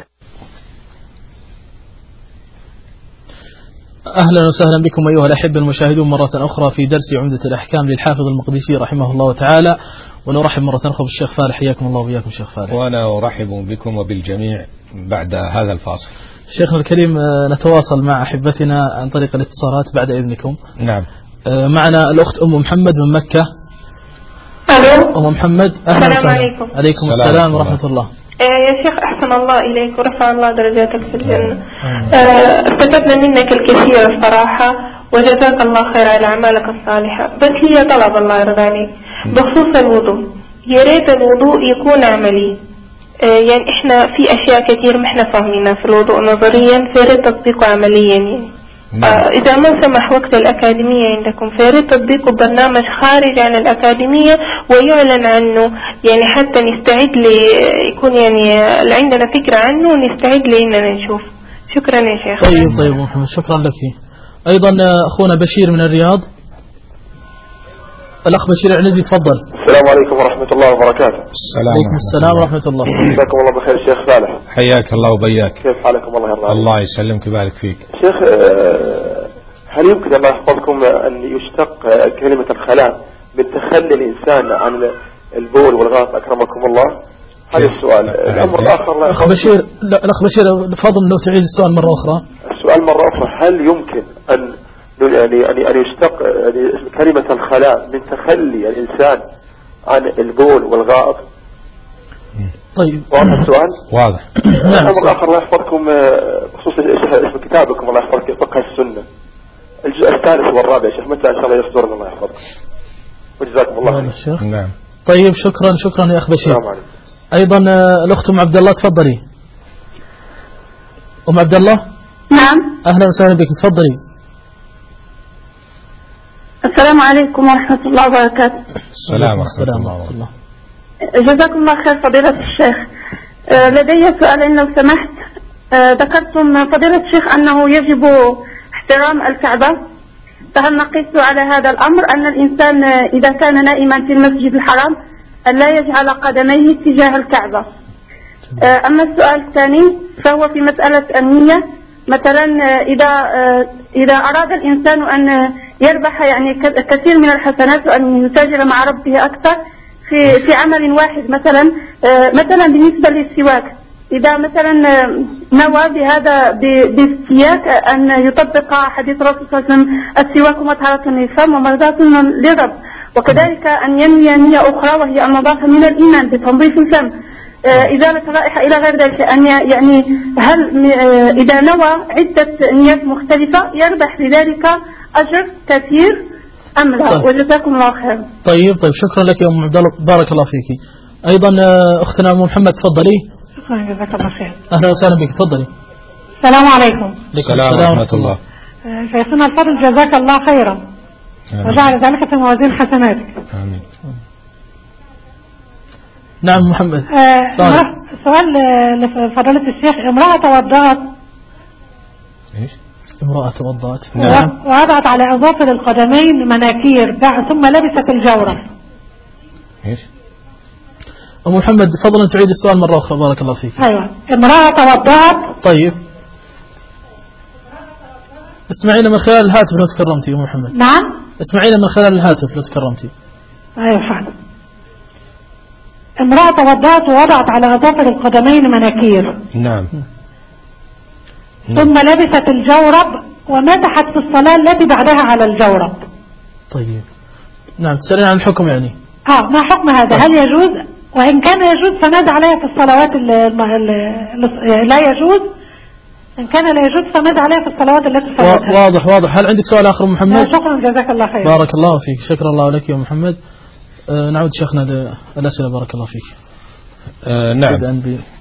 أهلا وسهلا بكم أيها الأحبة المشاهدون مرة أخرى في درس عمدة الأحكام للحافظ المقدسي رحمه الله تعالى، ونرحب مرة أخرى بالشيخ فالح. حياكم الله وبياكم شيخ فالح. وأنا أرحب بكم وبالجميع بعد هذا الفاصل. شيخنا الكريم، نتواصل مع أحبتنا عن طريق الاتصالات بعد إذنكم. نعم. معنا الأخت أم محمد من مكة. ألو أم محمد، أهلا السلام وسهلا. عليكم. عليكم السلام ورحمة الله. يا شيخ أحسن الله إليك ورفع الله درجاتك في الجنة. استفدنا منك الكثير الصراحة، وجزاك الله خير على أعمالك الصالحة. بس هي طلب الله يرضى عليك بخصوص الوضوء، يا ريت الوضوء يكون عملي. يعني إحنا في أشياء كثير ما إحنا فاهمينها في الوضوء نظريا، فياريت تطبيقه عمليا يعني. إذا ما سمح وقت الأكاديمية عندكم فياريت تطبيقه برنامج خارج عن الأكاديمية ويعلن عنه، يعني حتى نستعد يكون يعني عندنا فكرة عنه ونستعد لإننا نشوف. شكرا يا شيخ. طيب محمد، شكرا لك. أيضا أخونا بشير من الرياض. الأخ بشير العنزي، تفضل. السلام عليكم ورحمة الله وبركاته. عليكم السلام ورحمة الله. جزاكم الله بخير شيخ فالح. حياك الله وبياك. كيف حالكم؟ الله يرضى عليك. الله يسلمك ويبارك فيك. شيخ، هل يمكن أن أحفظكم أن يشتق كلمة الخلاء من تخلي الإنسان عن البول والغائط أكرمكم الله؟ هذا السؤال. الأمر الآخر، الأخ بشير، الأخ بشير فضل لو تعيد السؤال مرة أخرى. السؤال مرة أخرى: هل يمكن أن يشتق كلمة الخلاء من تخلي الإنسان عن البول والغائط؟ طيب، واضح السؤال؟ واضح. الأمر الآخر الله يحفظكم بخصوص اسم كتابكم الله يحفظك، فقه السنة، الجزء الثالث والرابع شيخ، متى إن شاء الله يصدرنا الله يحفظكم، وجزاكم الله خير. نعم. طيب، شكرا يا أخ بشير. السلام عليكم. أيضا الأخت أم عبد الله، تفضلي. أم عبد الله. نعم. أهلا وسهلا بك، تفضلي. السلام عليكم ورحمة الله وبركاته. السلام ورحمة الله. جزاكم الله خير فضيلة الشيخ. لدي سؤال لو سمحت. ذكرتم فضيلة الشيخ أنه يجب احترام الكعبة، فهل نقيس على هذا الأمر أن الإنسان إذا كان نائما في المسجد الحرام أن لا يجعل قدميه تجاه الكعبة؟ أما السؤال الثاني فهو في مسألة النية. مثلا إذا أراد الإنسان أن يربح يعني كثير من الحسنات وأن يتاجر مع ربه أكثر في عمل واحد، مثلا بالنسبة للسواك، إذا مثلا نوى بهذا بالسياك أن يطبق حديث رسول صلى الله عليه وسلم: السواك مطهرة للفم ومرضاة للرب، وكذلك أن ينوي نية أخرى وهي النظافة من الإيمان بتنظيف الفم، إزالة الرائحة إلى غير ذلك، أن يعني هل إذا نوى عدة نيات مختلفة يربح بذلك أجر كثير أم لا؟ وجزاكم الله خير. طيب، شكرا لك يا أم عبد الله، بارك الله فيك. أيضا أختنا أم محمد تفضلي. شكرا جزاك الله خير. أهلا وسهلا بك تفضلي. السلام عليكم. السلام ورحمة الله. شيخنا الفضل جزاك الله خيرا وجعل ذلك في موازين حسناتك. آمين. نعم محمد. سؤال لفضيلة الشيخ. امرأة توضأت. ايش؟ امرأة توضأت. نعم. ووضعت على أظافر القدمين مناكير ثم لبست الجورب. ايش؟ أم محمد فضلا تعيد السؤال مرة أخرى بارك الله فيك. أيوة. امرأة توضأت. طيب. اسمعينا من خلال الهاتف لو تكرمتي أم محمد. نعم. اسمعينا من خلال الهاتف لو تكرمتي. أيوة حاضر. امرأة توضأت ووضعت على أظافر القدمين مناكير. نعم. ثم لبست الجورب ومسحت في الصلاة التي بعدها على الجورب. طيب. نعم تسألين عن الحكم يعني. ما حكم هذا؟ هل يجوز؟ وإن كان يجوز فماذا عليها في الصلوات لا يجوز؟ إن كان لا يجوز فماذا عليها في الصلوات التي فاتتها؟ واضح. هل عندك سؤال آخر محمد؟ شكرا جزاك الله خير. بارك الله فيك. شكرا الله لك يا محمد. نعود شيخنا للأسئلة بارك الله فيك. نعم.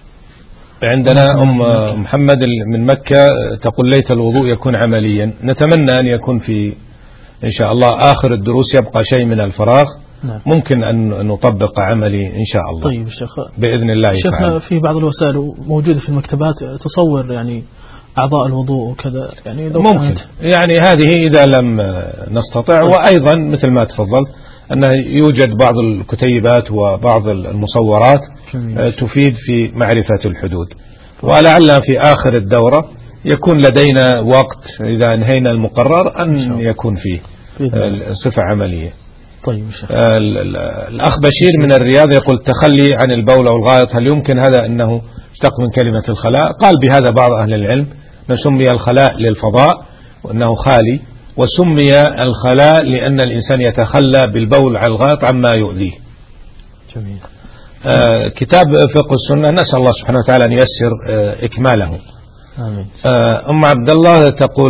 عندنا أم محمد من مكة تقول ليت الوضوء يكون عمليا. نتمنى أن يكون في إن شاء الله آخر الدروس يبقى شيء من الفراغ. نعم. ممكن أن نطبق عملي إن شاء الله. طيب الشيخ بإذن الله. شيخنا في بعض الوسائل موجودة في المكتبات تصور يعني أعضاء الوضوء وكذا يعني لو ممكن يعني هذه إذا لم نستطع. وأيضا مثل ما تفضلت أنه يوجد بعض الكتيبات وبعض المصورات تفيد في معرفة الحدود. ولعل في آخر الدورة يكون لدينا وقت إذا انهينا المقرر أن يكون فيه صفة عملية. طيب الأخ بشير من الرياض يقول التخلي عن البول أو الغائط هل يمكن هذا أنه اشتق من كلمة الخلاء؟ قال بهذا بعض أهل العلم سمي الخلاء للفضاء وأنه خالي، وسمي الخلاء لأن الإنسان يتخلى بالبول على الغائط عما يؤذيه. جميل. كتاب فقه السنة نسأل الله سبحانه وتعالى أن ييسر إكماله. آمين. أم عبد الله تقول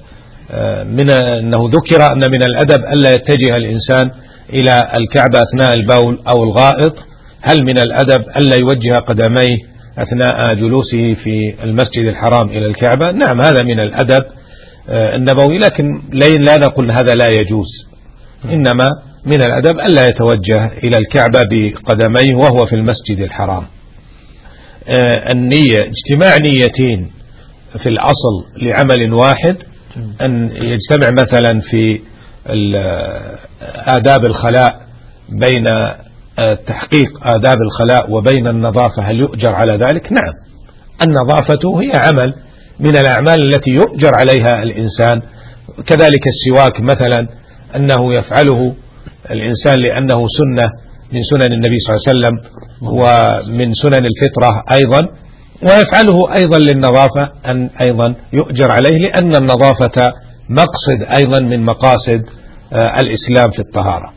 من أنه ذكر أن من الأدب ألا يتجه الإنسان إلى الكعبة أثناء البول أو الغائط. هل من الأدب ألا يوجه قدميه أثناء جلوسه في المسجد الحرام إلى الكعبة؟ نعم هذا من الأدب النبوي، لكن لا نقول هذا لا يجوز، إنما من الأدب ألا يتوجه إلى الكعبة بقدميه وهو في المسجد الحرام. النية اجتماع نيتين في الأصل لعمل واحد، أن يجتمع مثلا في آداب الخلاء بين تحقيق آداب الخلاء وبين النظافة هل يؤجر على ذلك؟ نعم النظافة هي عمل من الأعمال التي يؤجر عليها الإنسان. كذلك السواك مثلا أنه يفعله الإنسان لأنه سنة من سنن النبي صلى الله عليه وسلم ومن سنن الفطرة أيضا، ويفعله أيضا للنظافة أن أيضا يؤجر عليه لأن النظافة مقصد أيضا من مقاصد الإسلام في الطهارة.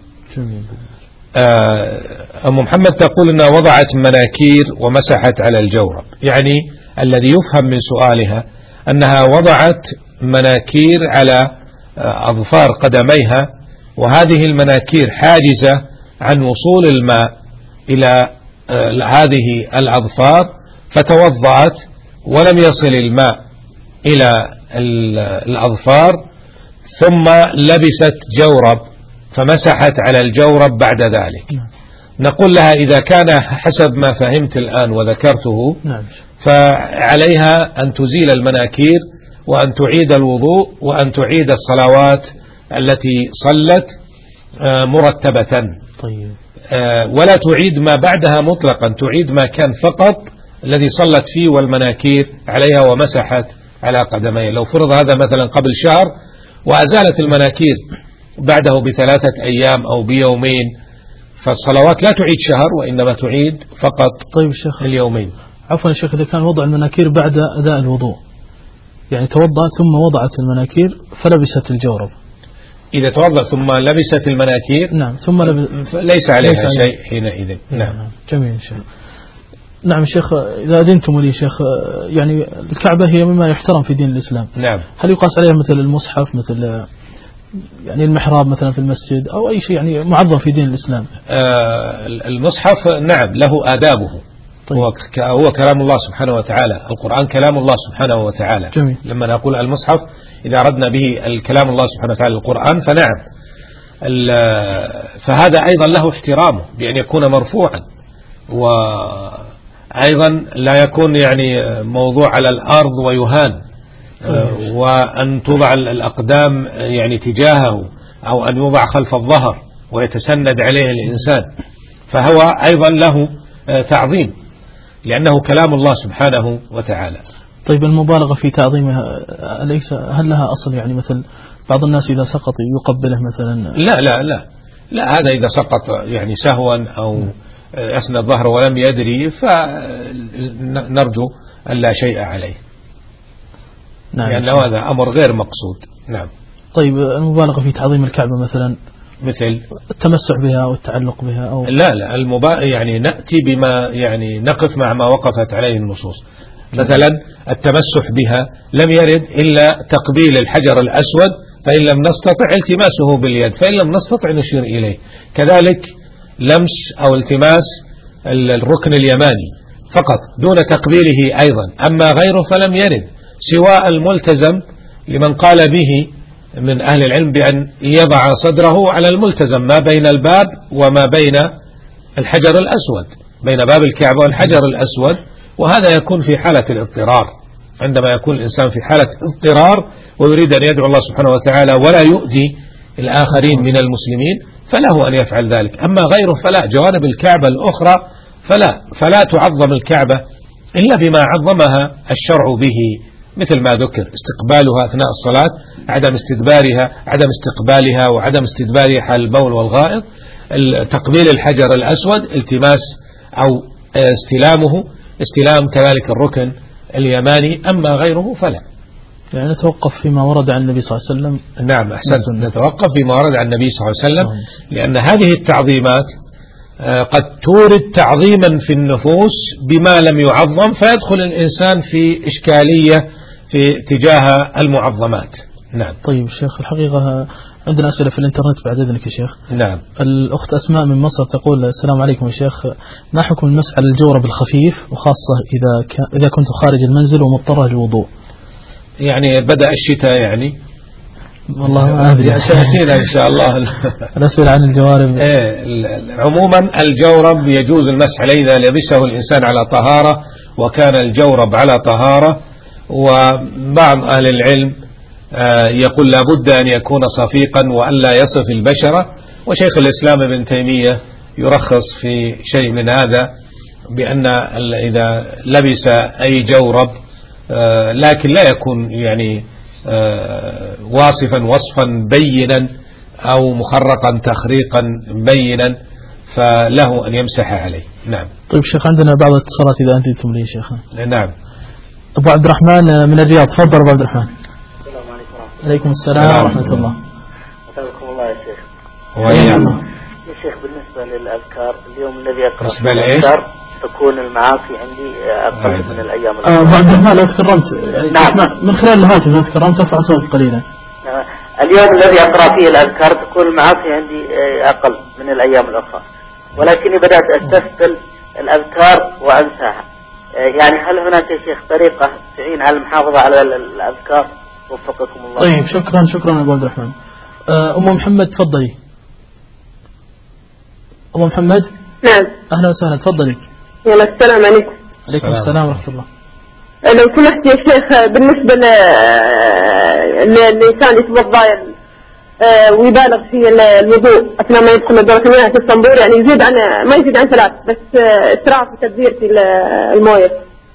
أم محمد تقول أنها وضعت مناكير ومسحت على الجورب، يعني الذي يفهم من سؤالها أنها وضعت مناكير على أظفار قدميها، وهذه المناكير حاجزة عن وصول الماء إلى هذه الأظفار، فتوضأت ولم يصل الماء إلى الأظفار ثم لبست جورب فمسحت على الجورب بعد ذلك. نقول لها إذا كان حسب ما فهمت الآن وذكرته فعليها أن تزيل المناكير وأن تعيد الوضوء وأن تعيد الصلوات التي صلت مرتبة. طيب. ولا تعيد ما بعدها مطلقا، تعيد ما كان فقط الذي صلت فيه والمناكير عليها ومسحت على قدميه. لو فرض هذا مثلا قبل شهر وأزالت المناكير بعده ب3 أيام أو بيومين، فالصلوات لا تعيد شهر وإنما تعيد فقط طيب الشيخ اليومين. عفوا الشيخ، إذا كان وضع المناكير بعد أداء الوضوء، يعني توضأ ثم وضعت المناكير فلبست الجورب، إذا توضأ ثم لبست المناكير نعم ثم ليس عليها شيء حينئذ. نعم. جميل شيخ. نعم شيخ، إذا أذنتم لي شيخ، يعني الكعبة هي مما يحترم في دين الإسلام. نعم. هل يقاس عليها مثل المصحف مثل يعني المحراب مثلا في المسجد أو أي شيء يعني معظم في دين الإسلام. المصحف نعم له آدابه. طيب. هو كلام الله سبحانه وتعالى، القرآن كلام الله سبحانه وتعالى. جميل. لما نقول المصحف إذا أردنا به الكلام الله سبحانه وتعالى القرآن فنعم، فهذا أيضا له احترامه بأن يكون مرفوعا، وأيضا لا يكون يعني موضوع على الأرض ويهان، وأن توضع الأقدام يعني تجاهه أو أن يوضع خلف الظهر ويتسند عليه الإنسان، فهو أيضا له تعظيم لأنه كلام الله سبحانه وتعالى. طيب المبالغة في تعظيمها هل لها أصل؟ يعني مثل بعض الناس إذا سقط يقبله مثلا. لا هذا إذا سقط يعني سهوا أو أسند ظهره ولم يدري فنرجو أن لا شيء عليه. نعم. لأنه هذا أمر غير مقصود. نعم. طيب المبالغة في تعظيم الكعبة مثلا مثل التمسح بها أو التعلق بها أو لا يعني نأتي بما يعني نقف مع ما وقفت عليه النصوص. مثلا التمسح بها لم يرد إلا تقبيل الحجر الأسود، فإن لم نستطع التماسه باليد، فإن لم نستطع نشير إليه. كذلك لمس أو التماس الركن اليماني فقط دون تقبيله أيضا. أما غيره فلم يرد، سواء الملتزم لمن قال به من أهل العلم بأن يضع صدره على الملتزم ما بين الباب وما بين الحجر الأسود، بين باب الكعبة والحجر الأسود، وهذا يكون في حالة الاضطرار، عندما يكون الإنسان في حالة اضطرار ويريد أن يدعو الله سبحانه وتعالى ولا يؤذي الآخرين من المسلمين فله أن يفعل ذلك. أما غيره فلا، جوانب الكعبة الأخرى فلا تعظم الكعبة إلا بما عظمها الشرع به، مثل ما ذكر استقبالها أثناء الصلاة، عدم استقبالها وعدم استدبارها حال البول والغائط، تقبيل الحجر الأسود، التماس أو استلام كذلك الركن اليماني. أما غيره فلا. يعني نتوقف فيما ورد عن النبي صلى الله عليه وسلم. نعم أحسنت، نتوقف فيما ورد عن النبي صلى الله عليه وسلم، لأن هذه التعظيمات قد تورد تعظيما في النفوس بما لم يعظم، فيدخل الإنسان في إشكالية في تجاه المعظمات. نعم. طيب شيخ الحقيقة عندنا أسئلة في الإنترنت بعد إذنك يا شيخ. نعم. الأخت أسماء من مصر تقول السلام عليكم يا شيخ، ما حكم المسح على الجورب الخفيف وخاصة إذا كنت خارج المنزل ومضطرة للوضوء؟ يعني بدأ الشتاء يعني والله ما أدري، سيأتينا إن شاء الله الأسئلة عن الجوارب. عموما الجورب يجوز المسح عليه إذا لبسه الإنسان على طهارة وكان الجورب على طهارة، وبعض أهل العلم يقول لا بد أن يكون صفيقا وألا يصف البشرة، وشيخ الإسلام ابن تيمية يرخص في شيء من هذا بأن إذا لبس أي جورب لكن لا يكون يعني واصفا وصفا بينا أو مخرقا تخريقا بينا فله أن يمسح عليه. نعم. طيب شيخ عندنا بعض الاتصالات إذا أنتم لي شيخ. نعم. أبو عبد الرحمن من الرياض، تفضل أبو عبد الرحمن. السلام عليكم ورحمة الله. عليكم السلام ورحمة الله. أسألكم الله يا شيخ. وإياكم. يا شيخ بالنسبة للأذكار اليوم الذي أقرأ بالنسبة لإيش؟ تكون المعاصي عندي أقل من الأيام أبو عبد الرحمن لو تكرمت يعني نعم. من خلال الهاتف لو تكرمت ارفع صوتك قليلا. اليوم الذي أقرأ فيه الأذكار تكون المعاصي عندي أقل من الأيام الأخرى، ولكني بدأت أستثقل الأذكار وأنساها. يعني هل هناك يا شيخ طريقة تعين على المحافظة على الأذكار؟ وفقكم الله. طيب شكرا أبو عبد الرحمن. أم محمد تفضلي. أم محمد. نعم. أهلا وسهلا تفضلي. يلا السلام عليكم. عليكم السلام ورحمة الله. لو سمحت يا شيخ بالنسبة للإنسان يتوضأ ويبالغ في الوضوء أثناء ما يدخل دورة المياه في الصنبور، يعني ما يزيد عن 3 بس إسراف وتبذير في الموية.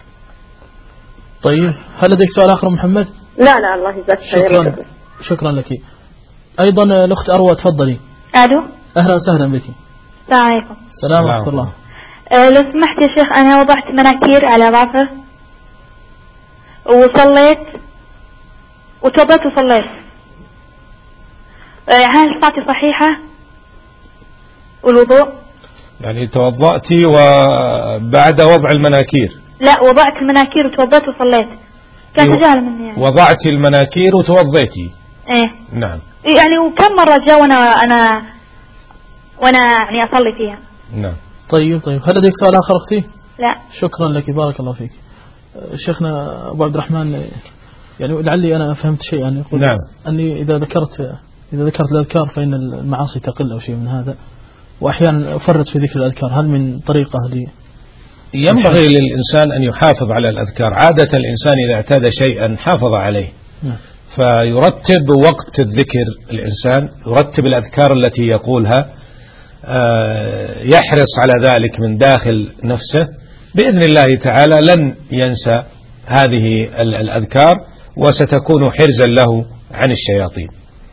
طيب هل لديك سؤال آخر محمد؟ لا الله يجزاك خير. شكرا لك. أيضا الأخت أروى تفضلي. ألو. أهلا وسهلا بك. السلام عليكم. السلام ورحمة الله. لو سمحت يا شيخ أنا وضعت مناكير على راسه وصليت وتوضأت وصليت، هل صلاتي صحيحة والوضوء؟ يعني توضأتي وبعد وضع المناكير؟ لا وضعت المناكير وتوضأت وصليت، كان تجاهل مني يعني. وضعت المناكير وتوضيتي إيه نعم. يعني وكم مرة جاء وأنا يعني أصلي فيها. نعم. طيب هل لديك سؤال آخر أختي؟ لا. شكرا لك بارك الله فيك. شيخنا أبو عبد الرحمن، يعني لعلي أنا فهمت شيئا يقول نعم. أني إذا ذكرت الأذكار فإن المعاصي تقل أو شيء من هذا، وأحيانا أفرط في ذكر الأذكار، هل من طريقة لي؟ ينبغي للإنسان أن يحافظ على الأذكار. عادة الإنسان إذا اعتاد شيئا حافظ عليه. فيرتب وقت الذكر، الإنسان يرتب الأذكار التي يقولها، يحرص على ذلك من داخل نفسه، بإذن الله تعالى لن ينسى هذه الأذكار وستكون حرزا له عن الشياطين.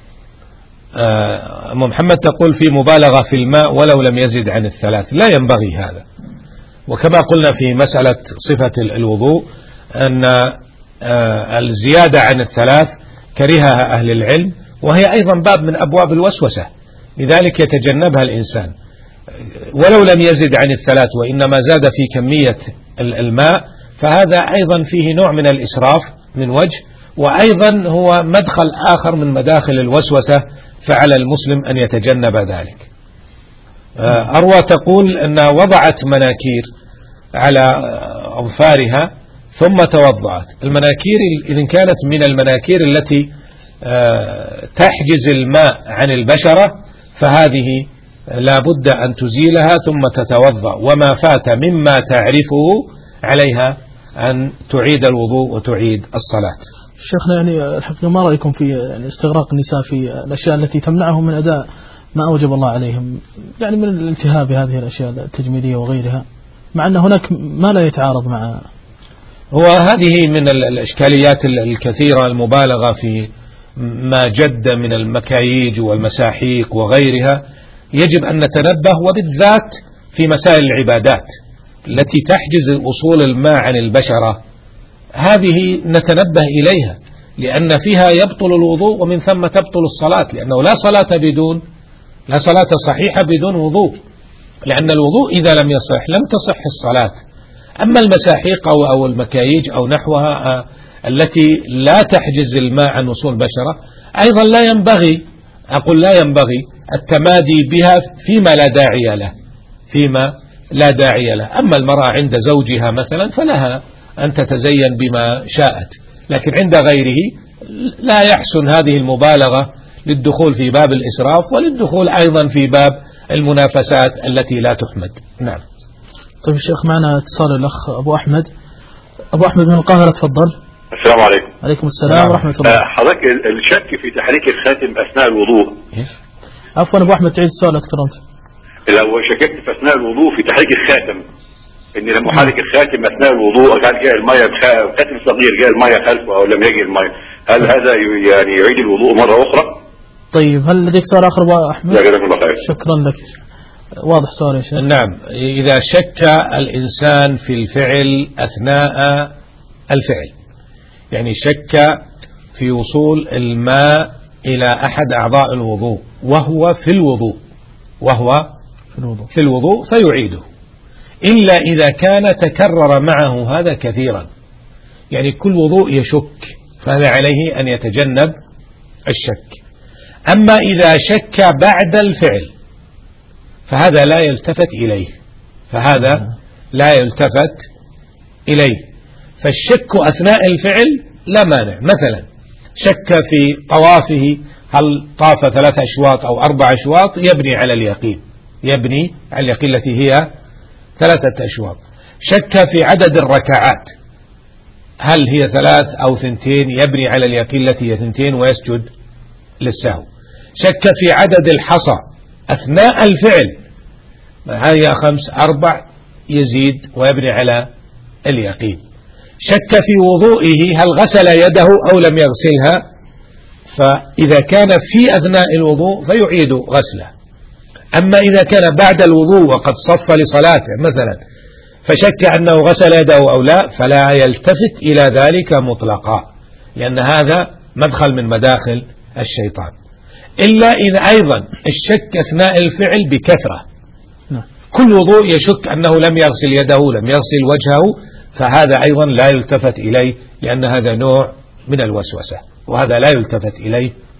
أم محمد تقول في مبالغة في الماء ولو لم يزد عن 3، لا ينبغي هذا. وكما قلنا في مسألة صفة الوضوء أن الزيادة عن 3 كرهها أهل العلم، وهي أيضا باب من أبواب الوسوسة، لذلك يتجنبها الإنسان. ولو لم يزد عن 3 وإنما زاد في كمية الماء، فهذا أيضا فيه نوع من الإسراف من وجه، وأيضا هو مدخل آخر من مداخل الوسوسة، فعلى المسلم أن يتجنب ذلك. أروى تقول أن وضعت مناكير على أظفارها ثم توضعت. المناكير إذن كانت من المناكير التي تحجز الماء عن البشرة، فهذه لا بد أن تزيلها ثم تتوضأ، وما فات مما تعرفه عليها أن تعيد الوضوء وتعيد الصلاة. شيخنا، يعني الحقيقة ما رأيكم في يعني استغراق النساء في الأشياء التي تمنعهم من أداء ما أوجب الله عليهم، يعني من الالتهاب بهذه الأشياء التجميلية وغيرها، مع أن هناك ما لا يتعارض مع وهذه من الإشكاليات الكثيرة، المبالغة في ما جد من المكاييج والمساحيق وغيرها. يجب أن نتنبه، وبالذات في مسائل العبادات التي تحجز وصول الماء عن البشرة، هذه نتنبه إليها، لأن فيها يبطل الوضوء ومن ثم تبطل الصلاة، لأنه لا صلاة صحيحة بدون وضوء، لأن الوضوء إذا لم يصح لم تصح الصلاة. أما المساحيق أو المكاييج أو نحوها التي لا تحجز الماء عن وصول البشرة، أيضا لا ينبغي التمادي بها فيما لا داعي له. أما المرأة عند زوجها مثلا فلها أن تتزين بما شاءت، لكن عند غيره لا يحسن هذه المبالغة للدخول في باب الإسراف، وللدخول أيضا في باب المنافسات التي لا تحمد. نعم. طيب الشيخ، معنا اتصال الأخ أبو أحمد من القاهرة، تفضل. السلام عليكم. عليكم السلام ورحمة الله. حضرتك الشك في تحريك الخاتم أثناء الوضوء. عفوا أبو أحمد، تعيد السؤال تكرمت. لو شككت في أثناء الوضوء في تحريك الخاتم، إن لما أحرك الخاتم أثناء الوضوء كان جاء المية خاتم صغير جاء المية خلفه أو لم يجي المية، هل هذا يعني يعيد الوضوء مرة أخرى؟ طيب هل لديك سؤال آخر أبو أحمد؟ لا، جزاكم الله خير. شكرا لك، واضح سؤال يا شيخ. نعم. إذا شك الإنسان في الفعل أثناء الفعل، يعني شك في وصول الماء إلى أحد أعضاء الوضوء وهو في الوضوء فيعيده، إلا إذا كان تكرر معه هذا كثيرا، يعني كل وضوء يشك، فهذا عليه أن يتجنب الشك. أما إذا شك بعد الفعل فهذا لا يلتفت إليه، فالشك أثناء الفعل لا مانع. مثلا شك في طوافه، هل طاف 3 أشواط أو 4 أشواط، يبني على اليقين التي هي 3 أشواط. شك في عدد الركعات، هل هي 3 أو 2، يبني على اليقين التي هي 2 ويسجد للسهو. شك في عدد الحصى أثناء الفعل، هي 5 4، يزيد ويبني على اليقين. شك في وضوئه، هل غسل يده أو لم يغسلها، فإذا كان في أثناء الوضوء فيعيد غسله. أما إذا كان بعد الوضوء وقد صف لصلاته مثلا فشك أنه غسل يده أو لا، فلا يلتفت إلى ذلك مطلقا، لأن هذا مدخل من مداخل الشيطان. إلا إذا أيضا الشك أثناء الفعل بكثرة، كل وضوء يشك أنه لم يغسل يده لم يغسل وجهه، فهذا أيضا لا يلتفت إليه، لأن هذا نوع من الوسوسة، وهذا لا يلتفت إليه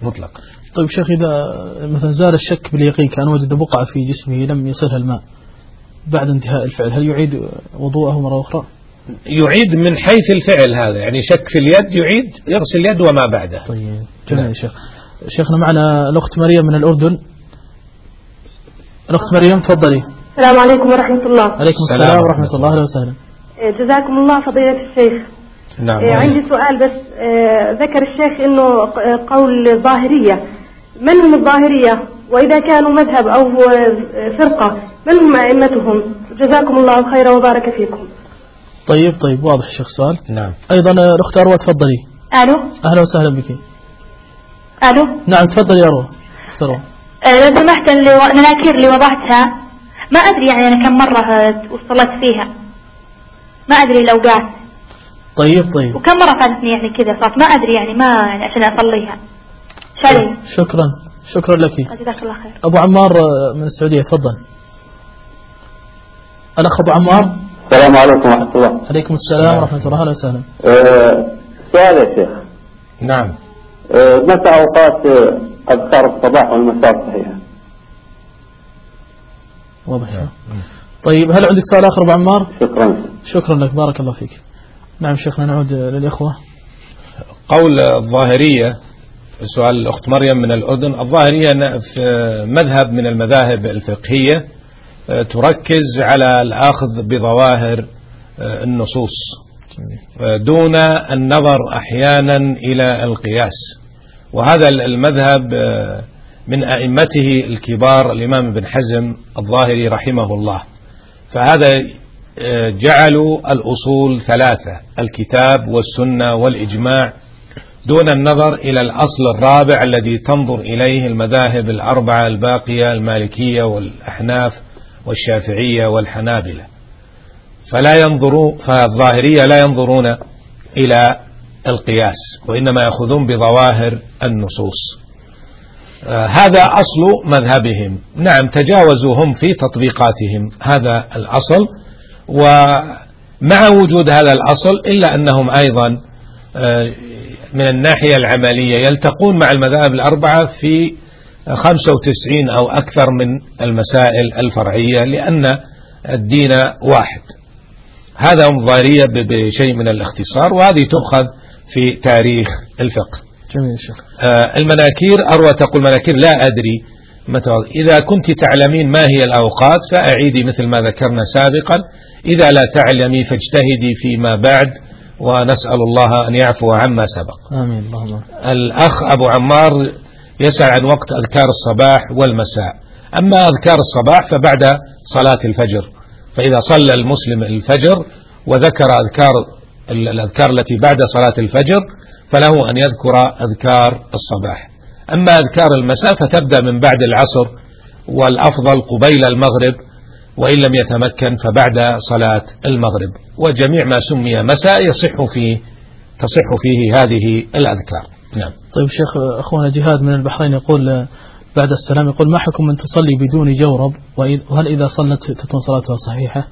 مطلقا. طيب شيخ، إذا مثلا زال الشك باليقين كان وجد بقعة في جسمه لم يصلها الماء بعد انتهاء الفعل، هل يعيد وضوءه مرة أخرى؟ يعيد من حيث الفعل هذا، يعني شك في اليد يعيد يغسل اليد وما بعده. طيب جميل يا شيخ. شيخنا معنا الأخت مريم من الأردن. الأخت مريم تفضلي. السلام عليكم ورحمة الله. عليكم السلام ورحمة الله. أهلا وسهلا. جزاكم الله فضيلة الشيخ. نعم. عندي سؤال بس. ذكر الشيخ انه قول الظاهرية، من هم الظاهرية؟ وإذا كانوا مذهب أو فرقة من هم أئمتهم؟ جزاكم الله خيرا وبارك فيكم. طيب واضح الشيخ السؤال. نعم. أيضا الأخت أروى تفضلي. ألو. أهلا وسهلا بك. ألو. نعم تفضلي يا أروى. لو سمحت المناكير اللي وضعتها ما أدري يعني أنا كم مرة وصلت فيها، ما أدري الأوقات. طيب وكم مرة فاتتني يعني كذا صارت ما أدري يعني ما يعني عشان أصليها. شالي. شكرا لك. جزاك الله خير. أبو عمار من السعودية تفضل. الأخ أبو عمار. السلام عليكم ورحمة الله. عليكم السلام ورحمة الله. أهلا وسهلا. سؤال يا شيخ. نعم. متى أوقات أذكار الصباح والمساء صحيحة؟ واضح. طيب هل عندك سؤال آخر أبو عمار؟ شكرا لك بارك الله فيك. نعم شيخنا نعود للإخوة. قول الظاهرية، سؤال الأخت مريم من الأردن. الظاهرية في مذهب من المذاهب الفقهية تركز على الأخذ بظواهر النصوص دون النظر أحيانا إلى القياس، وهذا المذهب من أئمته الكبار الإمام ابن حزم الظاهري رحمه الله. فهذا جعلوا الأصول ثلاثة: الكتاب والسنة والإجماع، دون النظر إلى الأصل الرابع الذي تنظر إليه المذاهب الأربعة الباقية: المالكية والأحناف والشافعية والحنابلة. فالظاهرية لا ينظرون إلى القياس وإنما يأخذون بظواهر النصوص. هذا أصل مذهبهم. نعم تجاوزوا هم في تطبيقاتهم هذا الأصل، ومع وجود هذا الأصل إلا أنهم أيضا من الناحية العملية يلتقون مع المذاهب الأربعة في 95 أو أكثر من المسائل الفرعية، لأن الدين واحد. هذا الظاهرية بشيء من الاختصار، وهذه تؤخذ في تاريخ الفقه. جميل شيخ. المناكير، أروى تقول مناكير لا أدري متى. إذا كنت تعلمين ما هي الأوقات فأعيدي مثل ما ذكرنا سابقا، إذا لا تعلمي فاجتهدي فيما بعد، ونسأل الله أن يعفو عما سبق. آمين اللهم. الأخ أبو عمار يسأل عن وقت أذكار الصباح والمساء. أما أذكار الصباح فبعد صلاة الفجر، فإذا صلى المسلم الفجر وذكر الأذكار التي بعد صلاة الفجر فله أن يذكر أذكار الصباح. أما أذكار المساء فتبدأ من بعد العصر، والأفضل قبيل المغرب، وإن لم يتمكن فبعد صلاة المغرب. وجميع ما سمي مساء تصح فيه هذه الأذكار. نعم. طيب شيخ، أخونا جهاد من البحرين يقول بعد السلام، يقول ما حكم من تصلي بدون جورب، وهل إذا صلت تكون صلاتها صحيحة؟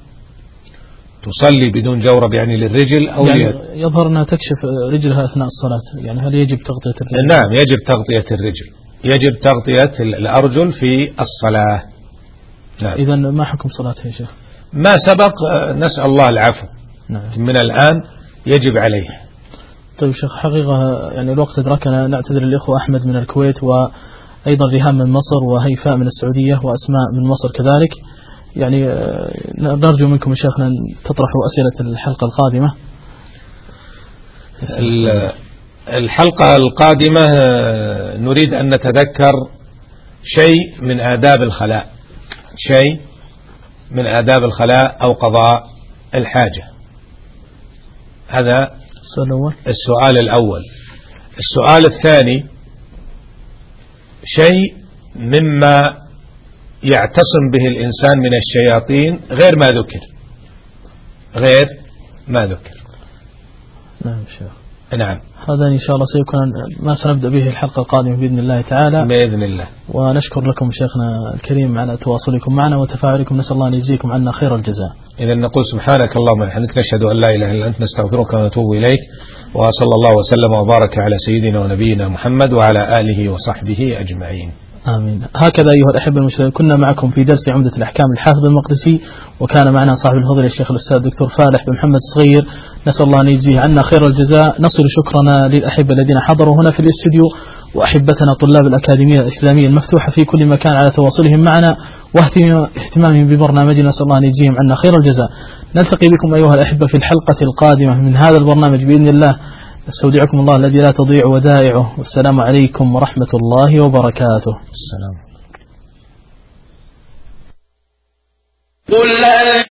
تصلي بدون جورب يعني للرجل أو يعني يظهر أنها تكشف رجلها أثناء الصلاة، يعني هل يجب تغطية الرجل؟ نعم يجب تغطية الرجل، يجب تغطية الأرجل في الصلاة. نعم. إذا ما حكم صلاتها يا شيخ؟ ما سبق نسأل الله العفو. نعم. من الآن يجب عليه. طيب شيخ، حقيقة يعني الوقت أدركنا، نعتذر الإخوة أحمد من الكويت، وأيضا ريهام من مصر، وهيفاء من السعودية، وأسماء من مصر كذلك. يعني نرجو منكم يا شيخنا أن تطرحوا أسئلة الحلقة القادمة. الحلقة القادمة نريد أن نتذكر شيء من آداب الخلاء، شيء من آداب الخلاء أو قضاء الحاجة. هذا السؤال الأول. السؤال الثاني شيء مما يعتصم به الإنسان من الشياطين غير ما ذكر. نعم شيخ. نعم. هذا إن شاء الله سيكون ما سنبدأ به الحلقة القادمة بإذن الله تعالى. بإذن الله. ونشكر لكم شيخنا الكريم على تواصلكم معنا وتفاعلكم، نسأل الله أن يجزيكم عنا خير الجزاء. إذا نقول سبحانك اللهم وبحمدك نشهد أن لا إله إلا أنت نستغفرك ونتوب إليك، وصلى الله وسلم وبارك على سيدنا ونبينا محمد وعلى آله وصحبه أجمعين. آمين. هكذا أيها الأحبة المشاهدين كنا معكم في درس عمدة الأحكام الحافظ المقدسي، وكان معنا صاحب الفضيلة الشيخ الأستاذ الدكتور فالح بن محمد صغير، نسأل الله أن يجزيه عنا خير الجزاء. نصل شكرنا للأحبة الذين حضروا هنا في الاستوديو، وأحبتنا طلاب الأكاديمية الإسلامية المفتوحة في كل مكان على تواصلهم معنا واهتمامهم ببرنامجنا، نسأل الله أن يجزيهم عنا خير الجزاء. نلتقي بكم أيها الأحبة في الحلقة القادمة من هذا البرنامج بإذن الله. استودعكم الله الذي لا تضيع ودائعه، والسلام عليكم ورحمة الله وبركاته. السلام.